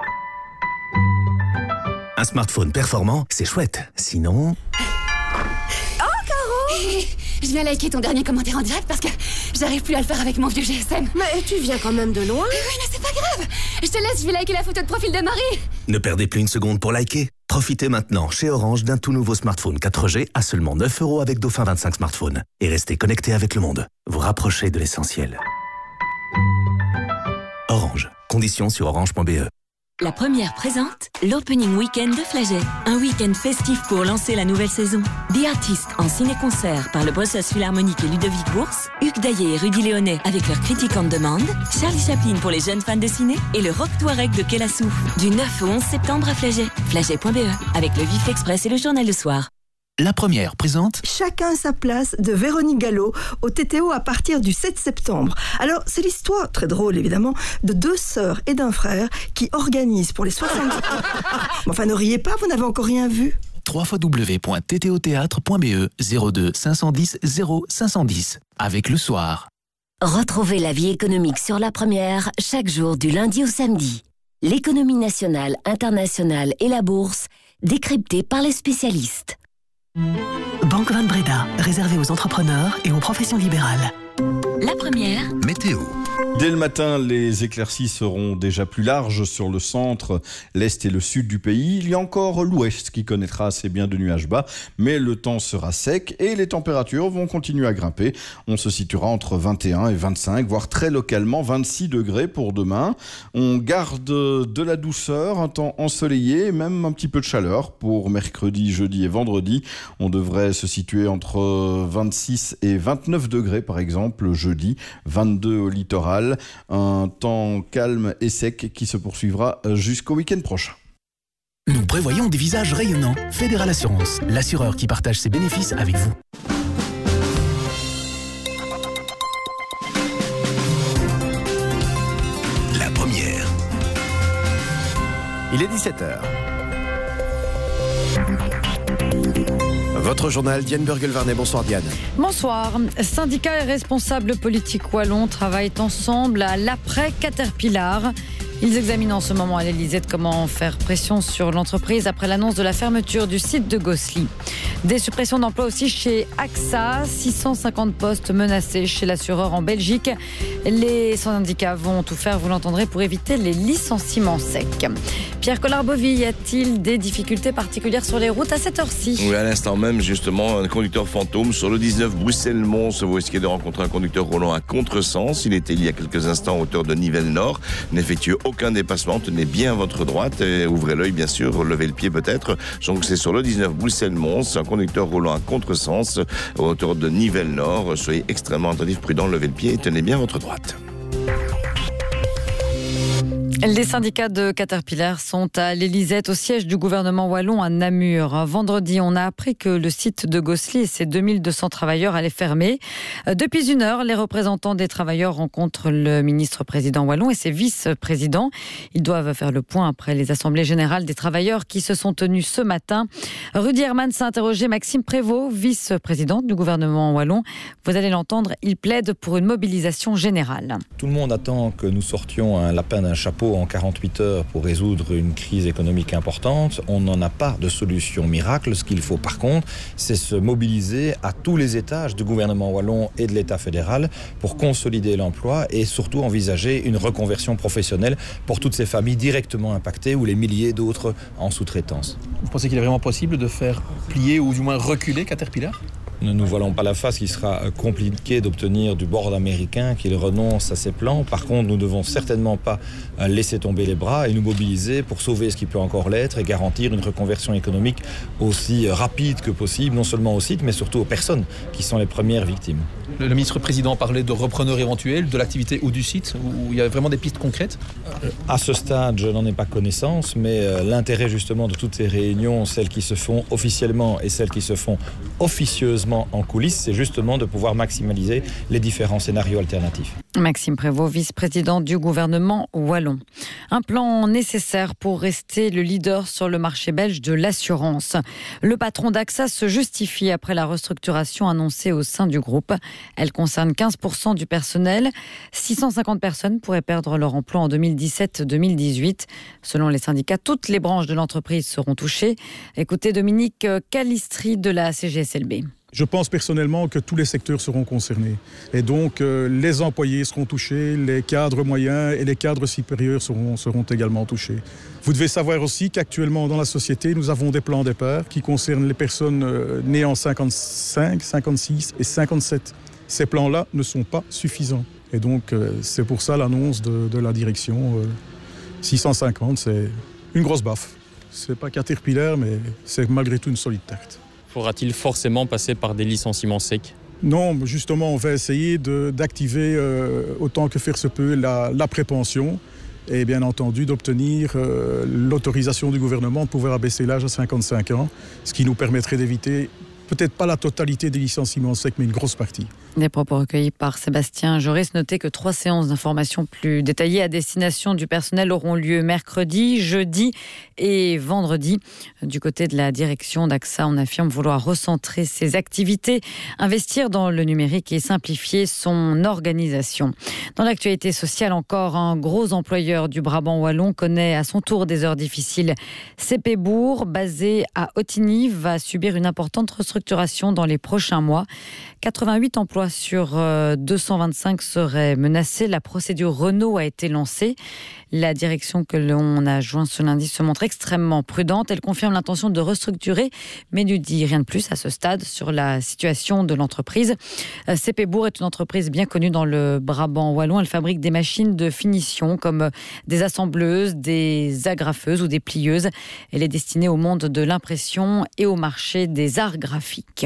Un smartphone performant, c'est chouette. Sinon... Oh, Caro! Je viens liker ton dernier commentaire en direct parce que j'arrive plus à le faire avec mon vieux G S M. Mais tu viens quand même de loin. Oui, mais c'est pas grave. Je te laisse, je vais liker la photo de profil de Marie. Ne perdez plus une seconde pour liker. Profitez maintenant chez Orange d'un tout nouveau smartphone quatre G à seulement neuf euros avec Dauphin vingt-cinq smartphones. Et restez connectés avec le monde. Vous rapprochez de l'essentiel. Orange. Conditions sur orange point b e. La première présente l'Opening Weekend de Flagey. Un week-end festif pour lancer la nouvelle saison. Des artistes en ciné-concert par le Brussels Philharmonic et Ludovic Bourse, Hugues Daillé et Rudy Léonet avec leur critique en demande, Charlie Chaplin pour les jeunes fans de ciné et le Rock Touareg de Kélassou. Du neuf au onze septembre à Flagey. Flagey point b e avec le Vif Express et le journal le soir. La première présente Chacun sa place de Véronique Gallo au T T O à partir du sept septembre. Alors, c'est l'histoire, très drôle évidemment, de deux sœurs et d'un frère qui organisent pour les soixante... Enfin, ne riez pas, vous n'avez encore rien vu. w w w point t t o théâtre point b e zéro deux cinq cent dix zéro cinq cent dix avec le soir. Retrouvez la vie économique sur la première chaque jour du lundi au samedi. L'économie nationale, internationale et la bourse, décryptée par les spécialistes. Banque Van Breda, réservée aux entrepreneurs et aux professions libérales. La première. Météo. Dès le matin, les éclaircies seront déjà plus larges sur le centre, l'est et le sud du pays. Il y a encore l'ouest qui connaîtra assez bien de nuages bas, mais le temps sera sec et les températures vont continuer à grimper. On se situera entre vingt et un et vingt-cinq, voire très localement vingt-six degrés pour demain. On garde de la douceur, un temps ensoleillé, même un petit peu de chaleur pour mercredi, jeudi et vendredi. On devrait se situer entre vingt-six et vingt-neuf degrés par exemple jeudi, vingt-deux au littoral. Un temps calme et sec qui se poursuivra jusqu'au week-end prochain. Nous prévoyons des visages rayonnants. Fédéral Assurance, l'assureur qui partage ses bénéfices avec vous. La première. Il est dix-sept heures. Votre journal, Diane Burgel-Varnet. Bonsoir Diane. Bonsoir. Syndicats et responsables politiques wallons travaillent ensemble à l'après-Caterpillar. Ils examinent en ce moment à l'Elysée comment faire pression sur l'entreprise après l'annonce de la fermeture du site de Gosselies. Des suppressions d'emplois aussi chez A X A, six cent cinquante postes menacés chez l'assureur en Belgique. Les syndicats vont tout faire, vous l'entendrez, pour éviter les licenciements secs. Pierre Collard-Bovy, y a-t-il des difficultés particulières sur les routes à cette heure-ci ? Oui, à l'instant même, justement, un conducteur fantôme sur le dix-neuf Bruxelles-Mons. Vous risquez de rencontrer un conducteur roulant à contresens. Il était il y a quelques instants à hauteur de Nivelles-Nord. N'effectue aucun dépassement. Tenez bien votre droite et ouvrez l'œil, bien sûr. Levez le pied peut-être. Donc c'est sur le dix-neuf Bruxelles-Mons. Un conducteur roulant à contresens à hauteur de Nivelles-Nord. Soyez extrêmement attentifs, prudents. Levez le pied et tenez bien votre droite. Les syndicats de Caterpillar sont à l'Elysée, au siège du gouvernement wallon à Namur. Vendredi, on a appris que le site de Gosselies et ses deux mille deux cents travailleurs allaient fermer. Depuis une heure, les représentants des travailleurs rencontrent le ministre-président wallon et ses vice-présidents. Ils doivent faire le point après les assemblées générales des travailleurs qui se sont tenues ce matin. Rudy Herman s'est interrogé Maxime Prévost, vice-président du gouvernement wallon. Vous allez l'entendre, il plaide pour une mobilisation générale. Tout le monde attend que nous sortions un lapin d'un chapeau en quarante-huit heures pour résoudre une crise économique importante. On n'en a pas de solution miracle. Ce qu'il faut par contre, c'est se mobiliser à tous les étages du gouvernement wallon et de l'État fédéral pour consolider l'emploi et surtout envisager une reconversion professionnelle pour toutes ces familles directement impactées ou les milliers d'autres en sous-traitance. Vous pensez qu'il est vraiment possible de faire plier ou du moins reculer Caterpillar ? Ne nous voilons pas la face qu'il sera compliqué d'obtenir du board américain qu'il renonce à ses plans. Par contre, nous ne devons certainement pas laisser tomber les bras et nous mobiliser pour sauver ce qui peut encore l'être et garantir une reconversion économique aussi rapide que possible, non seulement au site, mais surtout aux personnes qui sont les premières victimes. Le ministre-président parlait de repreneurs éventuels, de l'activité ou du site, où il y a vraiment des pistes concrètes ? À ce stade, je n'en ai pas connaissance, mais l'intérêt justement de toutes ces réunions, celles qui se font officiellement et celles qui se font officieusement en coulisses, c'est justement de pouvoir maximaliser les différents scénarios alternatifs. Maxime Prévost, vice-président du gouvernement wallon. Un plan nécessaire pour rester le leader sur le marché belge de l'assurance. Le patron d'A X A se justifie après la restructuration annoncée au sein du groupe. Elle concerne quinze pour cent du personnel. six cent cinquante personnes pourraient perdre leur emploi en deux mille dix-sept deux mille dix-huit. Selon les syndicats, toutes les branches de l'entreprise seront touchées. Écoutez Dominique Calistri de la C G S L B. Je pense personnellement que tous les secteurs seront concernés. Et donc, euh, les employés seront touchés, les cadres moyens et les cadres supérieurs seront, seront également touchés. Vous devez savoir aussi qu'actuellement dans la société, nous avons des plans départ qui concernent les personnes euh, nées en cinquante-cinq, cinquante-six et cinquante-sept. Ces plans-là ne sont pas suffisants. Et donc, euh, c'est pour ça l'annonce de, de la direction. Euh, six cent cinquante, c'est une grosse baffe. C'est pas Caterpillar, mais c'est malgré tout une solide tarte. Faudra-t-il forcément passer par des licenciements secs ? Non, justement, on va essayer de, d'activer euh, autant que faire se peut la, la prépension et bien entendu d'obtenir euh, l'autorisation du gouvernement de pouvoir abaisser l'âge à cinquante-cinq ans, ce qui nous permettrait d'éviter peut-être pas la totalité des licenciements secs, mais une grosse partie. Des propos recueillis par Sébastien Joris. Notez que trois séances d'information plus détaillées à destination du personnel auront lieu mercredi, jeudi et vendredi. Du côté de la direction d'A X A, on affirme vouloir recentrer ses activités, investir dans le numérique et simplifier son organisation. Dans l'actualité sociale encore, un gros employeur du Brabant wallon connaît à son tour des heures difficiles. C P Bourg, basé à Ottignies, va subir une importante restructuration dans les prochains mois. quatre-vingt-huit emplois sur deux cent vingt-cinq seraient menacés. La procédure Renault a été lancée. La direction que l'on a jointe ce lundi se montre extrêmement prudente. Elle confirme l'intention de restructurer, mais ne dit rien de plus à ce stade sur la situation de l'entreprise. C P Bourg est une entreprise bien connue dans le Brabant wallon. Elle fabrique des machines de finition comme des assembleuses, des agrafeuses ou des plieuses. Elle est destinée au monde de l'impression et au marché des arts graphiques.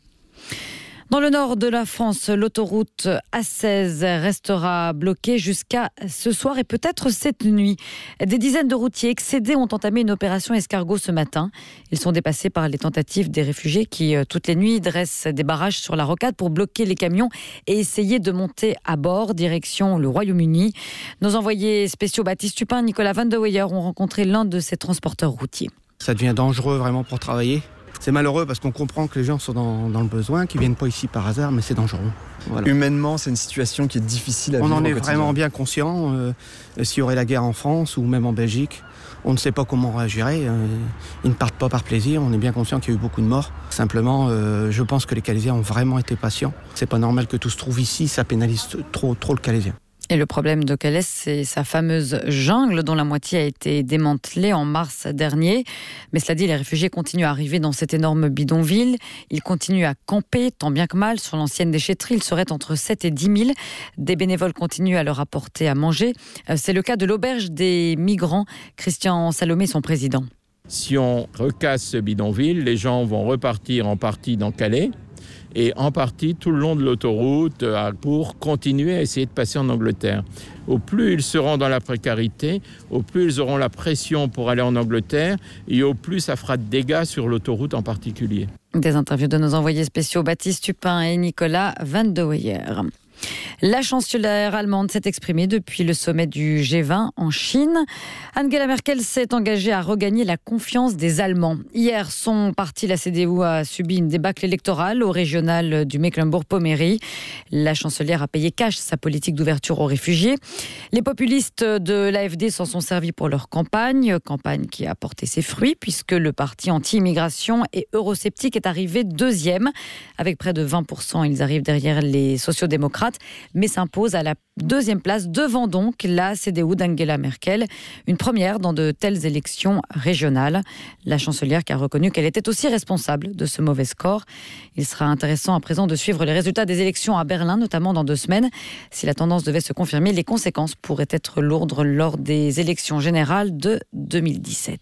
Dans le nord de la France, l'autoroute A seize restera bloquée jusqu'à ce soir et peut-être cette nuit. Des dizaines de routiers excédés ont entamé une opération escargot ce matin. Ils sont dépassés par les tentatives des réfugiés qui, toutes les nuits, dressent des barrages sur la rocade pour bloquer les camions et essayer de monter à bord, direction le Royaume-Uni. Nos envoyés spéciaux Baptiste Tupin et Nicolas Van de Weyer ont rencontré l'un de ces transporteurs routiers. Ça devient dangereux vraiment pour travailler. C'est malheureux parce qu'on comprend que les gens sont dans, dans le besoin, qu'ils ne viennent pas ici par hasard, mais c'est dangereux. Voilà. Humainement, c'est une situation qui est difficile à vivre. On en est quotidien. vraiment bien conscient. Euh, s'il y aurait la guerre en France ou même en Belgique, on ne sait pas comment on réagirait. Euh, ils ne partent pas par plaisir. On est bien conscient qu'il y a eu beaucoup de morts. Simplement, euh, je pense que les Calaisiens ont vraiment été patients. C'est pas normal que tout se trouve ici. Ça pénalise trop, trop le Calaisien. Et le problème de Calais, c'est sa fameuse jungle dont la moitié a été démantelée en mars dernier. Mais cela dit, les réfugiés continuent à arriver dans cette énorme bidonville. Ils continuent à camper, tant bien que mal, sur l'ancienne déchetterie. Ils seraient entre sept et dix mille. Des bénévoles continuent à leur apporter à manger. C'est le cas de l'auberge des migrants. Christian Salomé, son président. Si on recasse ce bidonville, les gens vont repartir en partie dans Calais et en partie tout le long de l'autoroute pour continuer à essayer de passer en Angleterre. Au plus ils seront dans la précarité, au plus ils auront la pression pour aller en Angleterre et au plus ça fera de dégâts sur l'autoroute en particulier. Des interviews de nos envoyés spéciaux Baptiste Tupin et Nicolas Van de Weyer. La chancelière allemande s'est exprimée depuis le sommet du G vingt en Chine. Angela Merkel s'est engagée à regagner la confiance des Allemands. Hier, son parti, la C D U, a subi une débâcle électorale au régional du Mecklembourg-Pommery. La chancelière a payé cash sa politique d'ouverture aux réfugiés. Les populistes de l'A F D s'en sont servis pour leur campagne, campagne qui a porté ses fruits puisque le parti anti-immigration et eurosceptique est arrivé deuxième. Avec près de vingt pour cent, ils arrivent derrière les sociodémocrates, mais s'impose à la deuxième place devant donc la C D U d'Angela Merkel. Une première dans de telles élections régionales. La chancelière qui a reconnu qu'elle était aussi responsable de ce mauvais score. Il sera intéressant à présent de suivre les résultats des élections à Berlin, notamment dans deux semaines. Si la tendance devait se confirmer, les conséquences pourraient être lourdes lors des élections générales de deux mille dix-sept.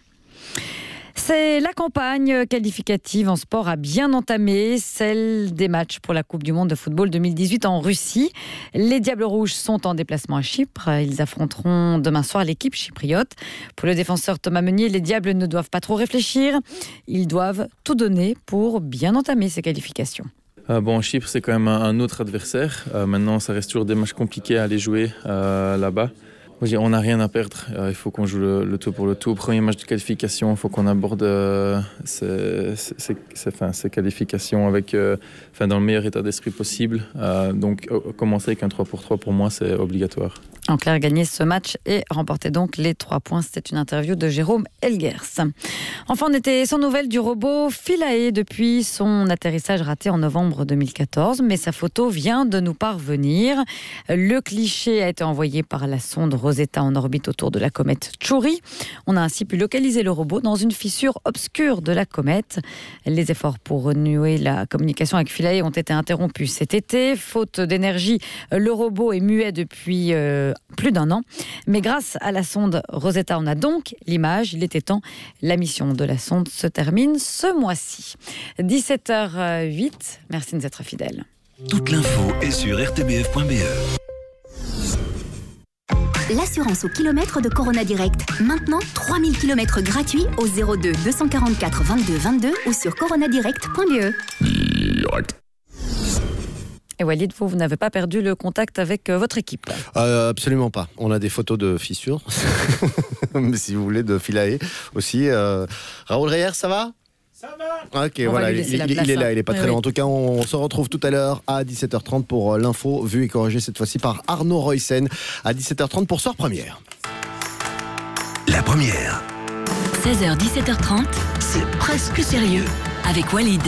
C'est la campagne qualificative en sport a bien entamé, celle des matchs pour la Coupe du Monde de football deux mille dix-huit en Russie. Les Diables Rouges sont en déplacement à Chypre. Ils affronteront demain soir l'équipe chypriote. Pour le défenseur Thomas Meunier, les Diables ne doivent pas trop réfléchir. Ils doivent tout donner pour bien entamer ces qualifications. Euh, bon, Chypre, c'est quand même un, un autre adversaire. Euh, maintenant, ça reste toujours des matchs compliqués à aller jouer euh, là-bas. On n'a rien à perdre, euh, il faut qu'on joue le, le tout pour le tout. Premier match de qualification, il faut qu'on aborde euh, ces, ces, ces, enfin, ces qualifications avec, euh, enfin, dans le meilleur état d'esprit possible. Euh, donc euh, commencer avec un trois pour trois, pour moi, c'est obligatoire. En clair, gagner ce match et remporter donc les trois points. C'était une interview de Jérôme Elgers. Enfin, on était sans nouvelles du robot Philae depuis son atterrissage raté en novembre deux mille quatorze, mais sa photo vient de nous parvenir. Le cliché a été envoyé par la sonde Rosetta en orbite autour de la comète Chury. On a ainsi pu localiser le robot dans une fissure obscure de la comète. Les efforts pour renouer la communication avec Philae ont été interrompus cet été. Faute d'énergie, le robot est muet depuis euh, plus d'un an. Mais grâce à la sonde Rosetta, on a donc l'image. Il était temps. La mission de la sonde se termine ce mois-ci. dix-sept heures huit. Merci de nous être fidèles. Toute l'info est sur r t b f point b e. L'assurance au kilomètre de Corona Direct. Maintenant, trois mille kilomètres gratuits au zéro deux deux cent quarante-quatre vingt-deux vingt-deux ou sur coronadirect point b e. Et Walid, vous, vous n'avez pas perdu le contact avec euh, votre équipe? euh, Absolument pas. On a des photos de fissures, mais si vous voulez, de Philae aussi. Euh... Raoul Reyers, ça va? Ça va. Ok, on voilà, il, il, il est là, il est pas oui, très oui. loin. En tout cas, on, on se retrouve tout à l'heure à dix-sept heures trente pour l'info vue et corrigée cette fois-ci par Arnaud Roysen à dix-sept heures trente pour Soir Première. La première. seize heures dix-sept heures trente, c'est presque sérieux avec Walid.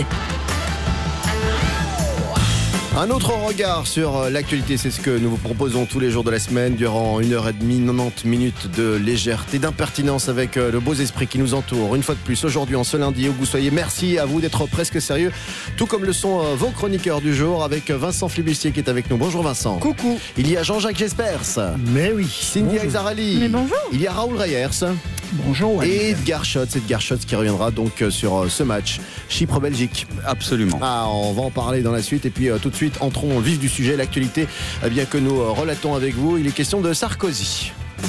Un autre regard sur l'actualité, c'est ce que nous vous proposons tous les jours de la semaine durant une heure et demie, quatre-vingt-dix minutes de légèreté, d'impertinence avec le beau esprit qui nous entoure. Une fois de plus, aujourd'hui, en ce lundi, où que vous soyez, merci à vous d'être presque sérieux, tout comme le sont vos chroniqueurs du jour, avec Vincent Flibustier qui est avec nous. Bonjour Vincent. Coucou. Il y a Jean-Jacques Jespers. Mais oui. Cindy Exarali. Mais bonjour. Il y a Raoul Reyers. Bonjour. Walid. Et Edgar Schotz, Edgar Schotz qui reviendra donc sur ce match Chypre-Belgique. Absolument. Ah, on va en parler dans la suite et puis euh, tout de suite entrons au vif du sujet, l'actualité eh bien que nous euh, relatons avec vous. Il est question de Sarkozy.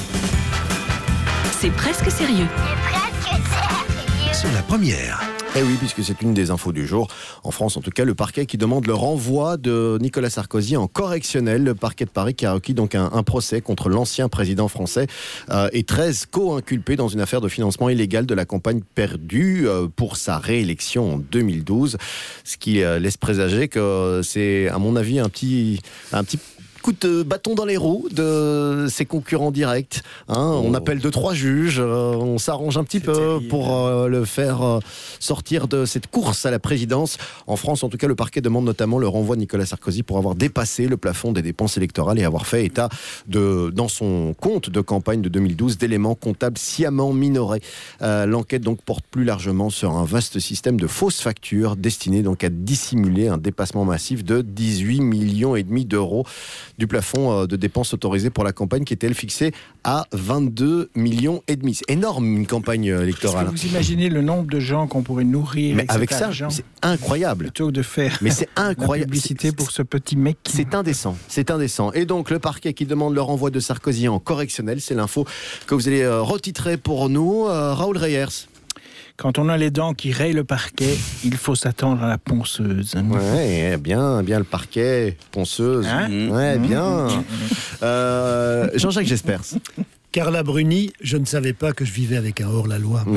C'est presque sérieux. C'est presque sérieux. C'est la première. Eh oui, puisque c'est une des infos du jour. En France, en tout cas, le parquet qui demande le renvoi de Nicolas Sarkozy en correctionnel. Le parquet de Paris qui a requis donc un, un procès contre l'ancien président français euh, et treize co-inculpés dans une affaire de financement illégal de la campagne perdue euh, pour sa réélection en deux mille douze. Ce qui euh, laisse présager que c'est, à mon avis, un petit, un petit coup de bâton dans les roues de ses concurrents directs. Hein, oh. On appelle deux, trois juges, euh, on s'arrange un petit c'est peu terrible. pour euh, le faire euh, sortir de cette course à la présidence. En France, en tout cas, le parquet demande notamment le renvoi de Nicolas Sarkozy pour avoir dépassé le plafond des dépenses électorales et avoir fait état de, dans son compte de campagne de deux mille douze d'éléments comptables sciemment minorés. Euh, l'enquête donc porte plus largement sur un vaste système de fausses factures destiné donc à dissimuler un dépassement massif de dix-huit millions et demi d'euros du plafond de dépenses autorisées pour la campagne qui était elle fixée à vingt-deux millions et demi. C'est énorme une campagne électorale. Est-ce que vous imaginez le nombre de gens qu'on pourrait nourrir mais avec, avec ça, c'est incroyable. Plutôt que de faire mais c'est incroyable. la publicité pour ce petit mec. Qui... C'est indécent, c'est indécent. Et donc le parquet qui demande le renvoi de Sarkozy en correctionnel, c'est l'info que vous allez euh, retitrer pour nous. Euh, Raoul Reyers. Quand on a les dents qui rayent le parquet, il faut s'attendre à la ponceuse. Ouais, bien, bien le parquet, ponceuse. Hein ouais, bien. Mmh. Euh, Jean-Jacques Jespers. Carla Bruni, je ne savais pas que je vivais avec un hors-la-loi.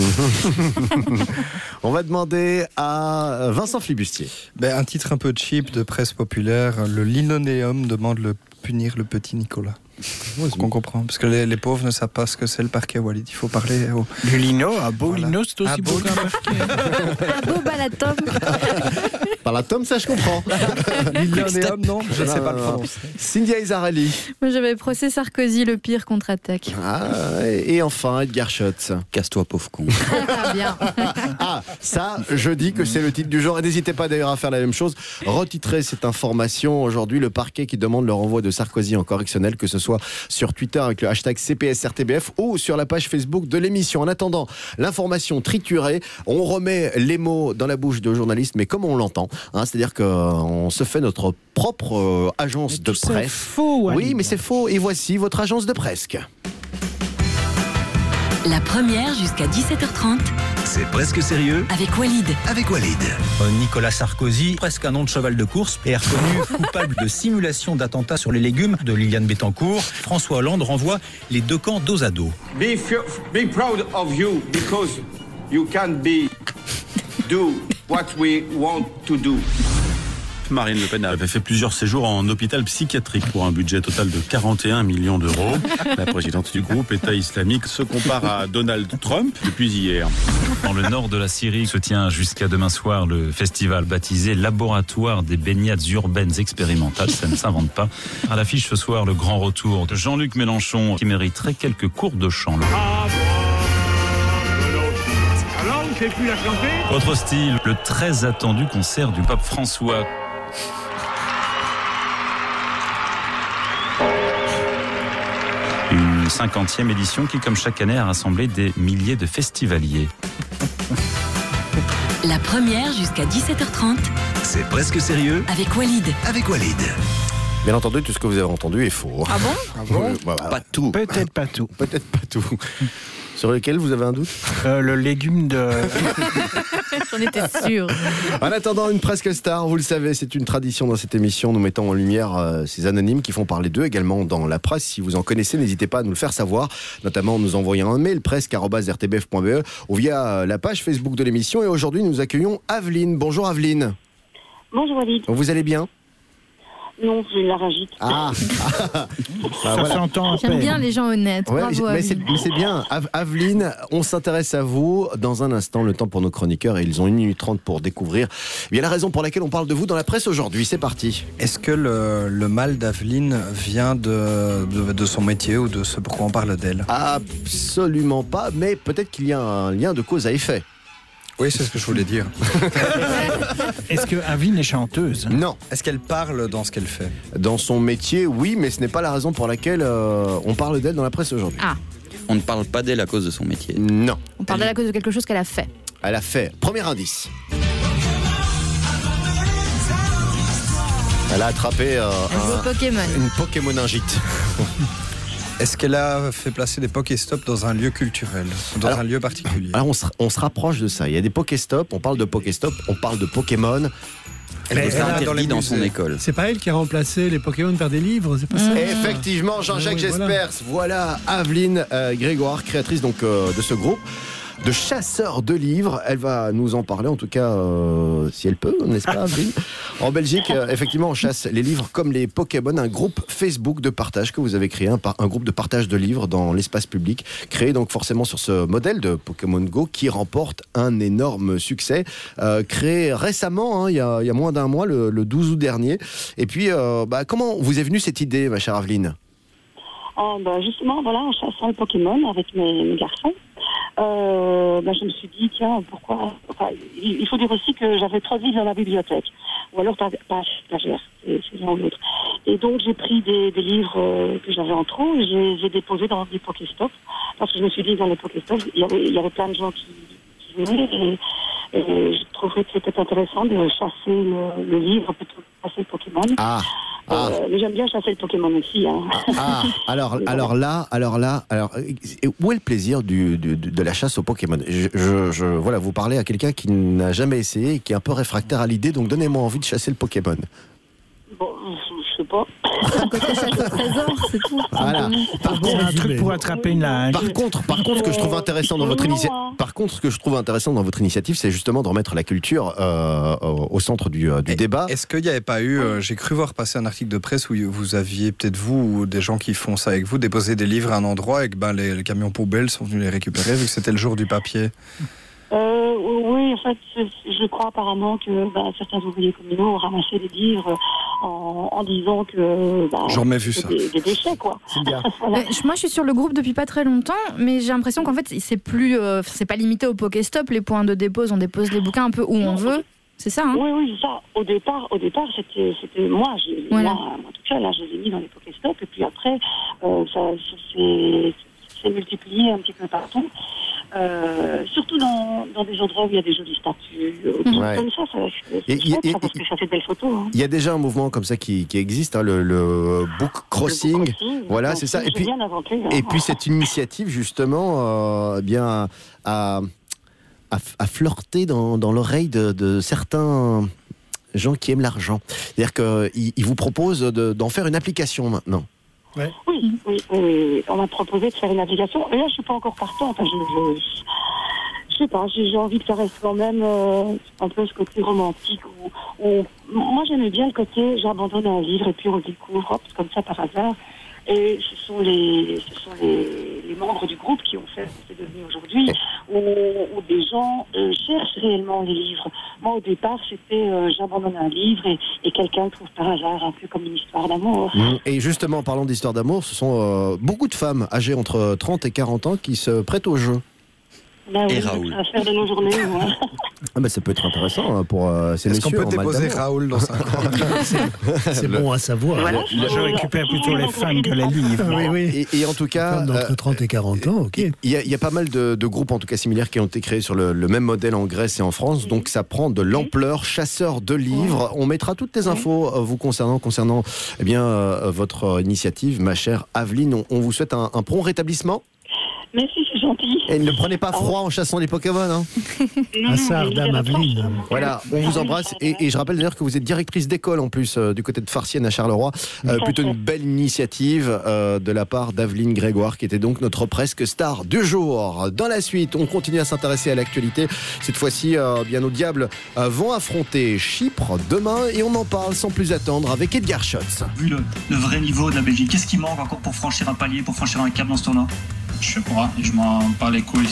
On va demander à Vincent Flibustier. Ben, un titre un peu cheap de presse populaire. Le linoléum demande de punir le petit Nicolas. Oui, qu'on comprend, parce que les, les pauvres ne savent pas ce que c'est le parquet, Walid. Il faut parler au... Le lino, un beau voilà. lino, c'est aussi un beau qu'un parquet. Un beau balatom. Balatom, ça je comprends. Linoléum, non, je ne sais pas le prononcer. Cindy Exarali. Moi j'avais procès Sarkozy, le pire contre-attaque. Ah, et enfin, Edgar Schotz. Casse-toi, pauvre con. Ah, bien. Ah, ça, je dis que c'est le titre du jour. Et n'hésitez pas d'ailleurs à faire la même chose. Retitrer cette information aujourd'hui, le parquet qui demande le renvoi de Sarkozy en correctionnel, que ce soit sur Twitter avec le hashtag C P S R T B F ou sur la page Facebook de l'émission. En attendant l'information triturée, on remet les mots dans la bouche de journalistes, mais comme on l'entend, hein, c'est-à-dire qu'on se fait notre propre euh, agence mais de tout presse. C'est faux, Walid. Oui, mais c'est faux. Et voici votre agence de presque. La première jusqu'à dix-sept heures trente. C'est presque sérieux avec Walid. Avec Walid. Nicolas Sarkozy, presque un nom de cheval de course, est reconnu coupable de simulation d'attentat sur les légumes de Liliane Bettencourt. François Hollande renvoie les deux camps dos à dos. Be, be proud of you because you can be do what we want to do. Marine Le Pen avait fait plusieurs séjours en hôpital psychiatrique pour un budget total de quarante et un millions d'euros. La présidente du groupe État islamique se compare à Donald Trump depuis hier. Dans le nord de la Syrie se tient jusqu'à demain soir le festival baptisé Laboratoire des baignades urbaines expérimentales. Ça ne s'invente pas. À l'affiche ce soir, le grand retour de Jean-Luc Mélenchon qui mériterait quelques cours de chant. Autre style, le très attendu concert du pape François. Une cinquantième édition qui, comme chaque année, a rassemblé des milliers de festivaliers. La première jusqu'à dix-sept heures trente. C'est presque sérieux avec Walid. Avec Walid. Bien entendu, tout ce que vous avez entendu est faux. Ah bon, ah bon euh, voilà. Pas tout. Peut-être pas tout. Peut-être pas tout. Sur lequel vous avez un doute? euh, Le légume de... J'en étais sûre. En attendant, une presque star, vous le savez, c'est une tradition dans cette émission. Nous mettons en lumière euh, ces anonymes qui font parler d'eux également dans la presse. Si vous en connaissez, n'hésitez pas à nous le faire savoir, notamment en nous envoyant un mail presque arobase r t b f point b e ou via la page Facebook de l'émission. Et aujourd'hui, nous accueillons Aveline. Bonjour Aveline. Bonjour Walid. Vous allez bien? Non, j'ai une laryngite. Ah, ah. Ça voilà. s'entend. J'aime bien les gens honnêtes. Ouais, Bravo, mais, c'est, mais c'est bien. Aveline, on s'intéresse à vous. Dans un instant, le temps pour nos chroniqueurs. Et ils ont une minute trente pour découvrir eh bien, la raison pour laquelle on parle de vous dans la presse aujourd'hui. C'est parti. Est-ce que le, le mal d'Aveline vient de, de, de son métier ou de ce pourquoi on parle d'elle? Absolument pas, mais peut-être qu'il y a un lien de cause à effet. Oui, c'est ce que je voulais dire. Est-ce que Aveline est chanteuse? Non. Est-ce qu'elle parle dans ce qu'elle fait? Dans son métier, oui, mais ce n'est pas la raison pour laquelle euh, on parle d'elle dans la presse aujourd'hui. Ah. On ne parle pas d'elle à cause de son métier. Non. On parle d'elle à cause de quelque chose qu'elle a fait. Elle a fait. Premier indice. Elle a attrapé euh, Elle joue au Pokémon. une Pokémoningite. Est-ce qu'elle a fait placer des Pokéstops dans un lieu culturel, dans alors, un lieu particulier? Alors on se, on se rapproche de ça. Il y a des Pokéstops, on parle de Pokéstop, on parle de Pokémon. Elle Mais est elle a interdite dans, dans son école. C'est pas elle qui a remplacé les Pokémon par des livres, c'est pas ça? Effectivement, Jean-Jacques oui, Jespers. Voilà, voilà Aveline euh, Grégoire, créatrice donc euh, de ce groupe de chasseurs de livres. Elle va nous en parler, en tout cas, euh, si elle peut, n'est-ce pas, Aveline? En Belgique, euh, effectivement, on chasse les livres comme les Pokémon, un groupe Facebook de partage que vous avez créé, un, un groupe de partage de livres dans l'espace public, créé donc forcément sur ce modèle de Pokémon Go qui remporte un énorme succès, euh, créé récemment, hein, il y a, il y a moins d'un mois, le, le douze août dernier. Et puis, euh, bah, comment vous est venue cette idée, ma chère Aveline? Oh, bah, justement, voilà, en chassant le Pokémon avec mes, mes garçons, euh, bah, je me suis dit, tiens, pourquoi... Enfin, il, il faut dire aussi que j'avais trois livres dans la bibliothèque. Ou alors pas stagiaire, c'est, c'est l'un ou l'autre. Et donc, j'ai pris des, des livres euh, que j'avais en trop et je les ai déposés dans des Pokéstops. Parce que je me suis dit, dans les Pokéstops, il y avait, il y avait plein de gens qui, qui venaient et, et je trouverais que c'était intéressant de chasser le, le livre plutôt que de chasser le Pokémon. Ah Ah. Euh, mais j'aime bien chasser le Pokémon aussi. Hein. Ah, alors, alors là, alors là, alors, où est le plaisir du, du, de la chasse au Pokémon? je, je, je, Voilà, vous parlez à quelqu'un qui n'a jamais essayé et qui est un peu réfractaire à l'idée, donc donnez-moi envie de chasser le Pokémon. Bon, je sais pas. C'est tout. Voilà. Par contre, un truc pour attraper une linge. Par contre, par contre, ce que je trouve intéressant dans votre initiative, par contre, ce que je trouve intéressant dans votre initiative, c'est justement de remettre la culture euh, au centre du, du Et, débat. Est-ce qu'il n'y avait pas eu, euh, j'ai cru voir passer un article de presse où vous aviez peut-être vous ou des gens qui font ça avec vous déposer des livres à un endroit et que ben, les, les camions poubelles sont venus les récupérer vu que c'était le jour du papier? Euh, oui, en fait, je crois apparemment que bah, certains ouvriers communaux ont ramassé des livres en, en disant que bah, j'en ai vu ça. Des, des déchets, quoi. C'est bien. Voilà. Euh, moi, je suis sur le groupe depuis pas très longtemps, mais j'ai l'impression qu'en fait, c'est plus, euh, c'est pas limité au Pokéstop, les points de dépose, on dépose les bouquins un peu où on veut. C'est ça, hein? Oui, oui, c'est ça. Au départ, au départ, c'était, c'était moi, j'ai, voilà. moi, moi toute seule, là, je les ai mis dans les Pokéstops, et puis après, euh, ça, ça s'est, s'est multiplié un petit peu partout. Euh, surtout dans, dans des endroits où il y a des jolies statues, ouais. comme ça, ça c'est et, chouette, et, ça, parce que ça fait de belles photos. Hein. Il y a déjà un mouvement comme ça qui, qui existe, hein, le, le book crossing. Le book crossing voilà, donc, c'est ça. Et puis, bien inventé, hein. et puis cette initiative justement, euh, bien à, à, à flirter dans, dans l'oreille de, de certains gens qui aiment l'argent. C'est-à-dire qu'ils ils vous proposent de, d'en faire une application maintenant. Ouais. Oui, oui, oui, on m'a proposé de faire une application. Et là, je suis pas encore partante. Enfin, je, je, je sais pas, j'ai, j'ai envie que ça reste quand même euh, un peu ce côté romantique. Où, où, moi, j'aimais bien le côté, j'abandonne un livre et puis on le découvre, hop, comme ça par hasard. Et ce sont les, ce sont les, les membres du groupe qui ont fait ce que c'est devenu aujourd'hui, où, où des gens euh, cherchent réellement les livres. Moi, au départ, c'était euh, j'abandonne un livre et, et quelqu'un le trouve par hasard, un peu comme une histoire d'amour. Et justement, en parlant d'histoire d'amour, ce sont euh, beaucoup de femmes âgées entre trente et quarante ans qui se prêtent au jeu. Ben oui, et Raoul. à faire de nos journées. Ouais. Ah bah ça peut être intéressant hein, pour euh, ces Est-ce messieurs. qu'on peut déposer Raoul dans un coin? C'est, c'est bon à savoir. Voilà. Je récupère plutôt les femmes que les livres. Oui, oui. Et, et en tout cas, d'entre trente et quarante ans, ok. Il y, y a pas mal de, de groupes en tout cas similaires qui ont été créés sur le, le même modèle en Grèce et en France, donc ça prend de l'ampleur. Chasseurs de livres, on mettra toutes les infos euh, vous concernant concernant eh bien euh, votre initiative, ma chère Aveline. On, on vous souhaite un, un prompt rétablissement. Merci, c'est gentil. Et ne prenez pas froid en chassant les Pokémon. Hein. À Sardam, Aveline. Voilà, on vous embrasse. Et, et je rappelle d'ailleurs que vous êtes directrice d'école en plus euh, du côté de Farciennes à Charleroi. Euh, plutôt une belle initiative euh, de la part d'Aveline Grégoire, qui était donc notre presque star du jour. Dans la suite, on continue à s'intéresser à l'actualité. Cette fois-ci, euh, bien nos diables euh, vont affronter Chypre demain et on en parle sans plus attendre avec Edgar Schotz. Vu le, le vrai niveau de la Belgique, qu'est-ce qui manque encore pour franchir un palier, pour franchir un cap dans ce tournoi? Je sais pas, et je m'en bats les couilles.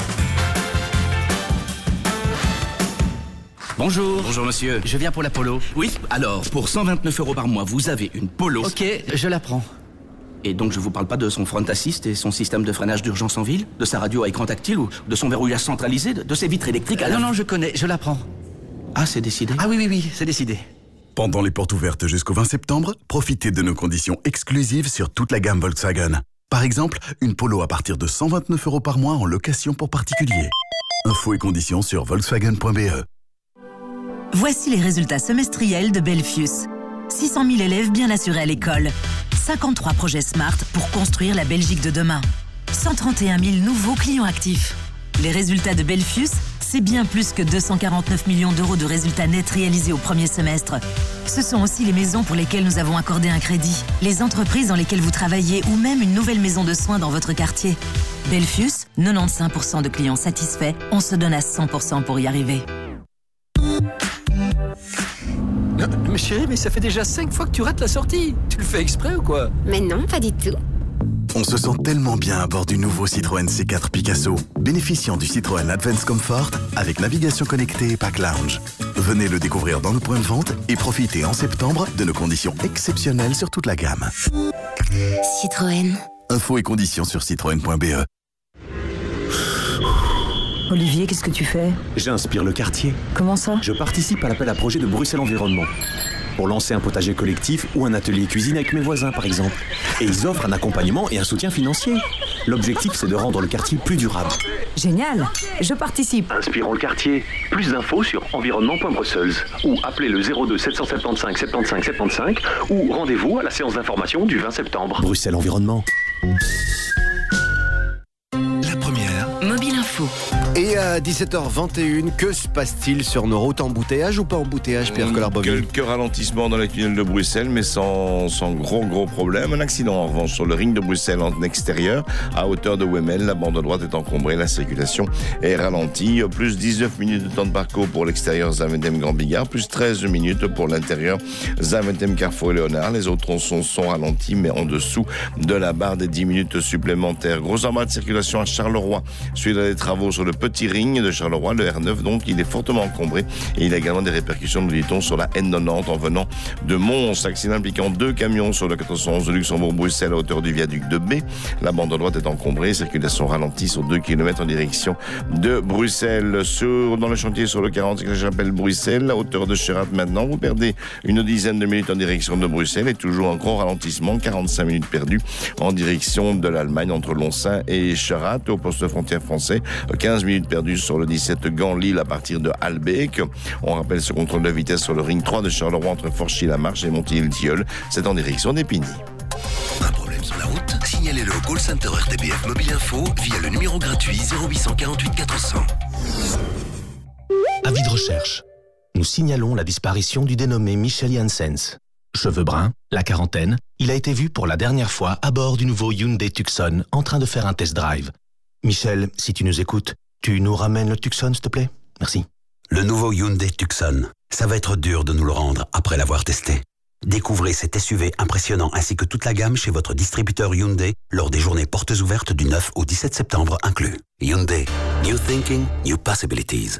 Bonjour. Bonjour monsieur. Je viens pour la Polo. Oui. Alors, pour cent vingt-neuf euros par mois, vous avez une Polo. Ok, je la prends. Et donc je vous parle pas de son front assist et son système de freinage d'urgence en ville, de sa radio à écran tactile ou de son verrouillage centralisé, de, de ses vitres électriques à la... Non, non, je connais, je la prends. Ah, c'est décidé? Ah oui, oui, oui, c'est décidé. Pendant les portes ouvertes jusqu'au vingt septembre, profitez de nos conditions exclusives sur toute la gamme Volkswagen. Par exemple, une Polo à partir de cent vingt-neuf euros par mois en location pour particuliers. Infos et conditions sur volkswagen point b e. Voici les résultats semestriels de Belfius. six cent mille élèves bien assurés à l'école. cinquante-trois projets Smart pour construire la Belgique de demain. cent trente et un mille nouveaux clients actifs. Les résultats de Belfius, c'est bien plus que deux cent quarante-neuf millions d'euros de résultats nets réalisés au premier semestre. Ce sont aussi les maisons pour lesquelles nous avons accordé un crédit, les entreprises dans lesquelles vous travaillez ou même une nouvelle maison de soins dans votre quartier. Belfius, quatre-vingt-quinze pour cent de clients satisfaits. On se donne à cent pour cent pour y arriver. Mais chérie, mais ça fait déjà cinq fois que tu rates la sortie. Tu le fais exprès ou quoi? Mais non, pas du tout. On se sent tellement bien à bord du nouveau Citroën C quatre Picasso, bénéficiant du Citroën Advance Comfort avec navigation connectée et pack lounge. Venez le découvrir dans nos points de vente et profitez en septembre de nos conditions exceptionnelles sur toute la gamme. Citroën. Infos et conditions sur citroën point b e. Olivier, qu'est-ce que tu fais? J'inspire le quartier. Comment ça? Je participe à l'appel à projet de Bruxelles Environnement. Pour lancer un potager collectif ou un atelier cuisine avec mes voisins, par exemple. Et ils offrent un accompagnement et un soutien financier. L'objectif, c'est de rendre le quartier plus durable. Génial, je participe. Inspirons le quartier. Plus d'infos sur environnement point bruxelles ou appelez le zéro deux sept cent soixante-quinze soixante-quinze soixante-quinze ou rendez-vous à la séance d'information du vingt septembre. Bruxelles Environnement. La première. Mobile Info. Et à dix-sept heures vingt et une, que se passe-t-il sur nos routes? Embouteillage ou pas embouteillage, Pierre Collard-Bobby? Quelques ralentissements dans la tunnel de Bruxelles, mais sans, sans gros gros problème. Un accident en revanche sur le ring de Bruxelles en extérieur, à hauteur de Wemmel. La bande droite est encombrée, la circulation est ralentie. Plus dix-neuf minutes de temps de parcours pour l'extérieur Zaventem-Grand Bigard, plus treize minutes pour l'intérieur Zaventem-Carrefour et Léonard. Les autres tronçons sont ralentis, mais en dessous de la barre des dix minutes supplémentaires. Gros amas de circulation à Charleroi, suite à des travaux sur le petit ring de Charleroi, le R neuf, donc il est fortement encombré et il a également des répercussions, nous dit-on, sur la N quatre-vingt-dix en venant de Mons. Accident impliquant deux camions sur le quatorze cent onze de Luxembourg-Bruxelles à hauteur du viaduc de B. La bande droite est encombrée, circulation ralentie sur deux kilomètres en direction de Bruxelles. Sur, dans le chantier sur le quarante, j'appelle Bruxelles, à hauteur de Cherat maintenant, vous perdez une dizaine de minutes en direction de Bruxelles et toujours un gros ralentissement, quarante-cinq minutes perdues en direction de l'Allemagne entre Lonsin et Cherat, au poste frontière français, quinze minutes perdues sur le dix-sept Gand-Lille à partir de Halbeck. On rappelle ce contrôle de vitesse sur le ring trois de Charleroi entre Forchy-la-Marche et Montilly-le-Tilleul. C'est en direction d'Épigny. Un problème sur la route? Signalez-le au call center R T B F Mobile Info via le numéro gratuit zéro huit cent quarante-huit quatre cents. Avis de recherche. Nous signalons la disparition du dénommé Michel Janssens. Cheveux bruns, la quarantaine, il a été vu pour la dernière fois à bord du nouveau Hyundai Tucson en train de faire un test drive. Michel, si tu nous écoutes, tu nous ramènes le Tucson, s'il te plaît? Merci. Le nouveau Hyundai Tucson. Ça va être dur de nous le rendre après l'avoir testé. Découvrez cet S U V impressionnant ainsi que toute la gamme chez votre distributeur Hyundai lors des journées portes ouvertes du neuf au dix-sept septembre inclus. Hyundai. New thinking, new possibilities.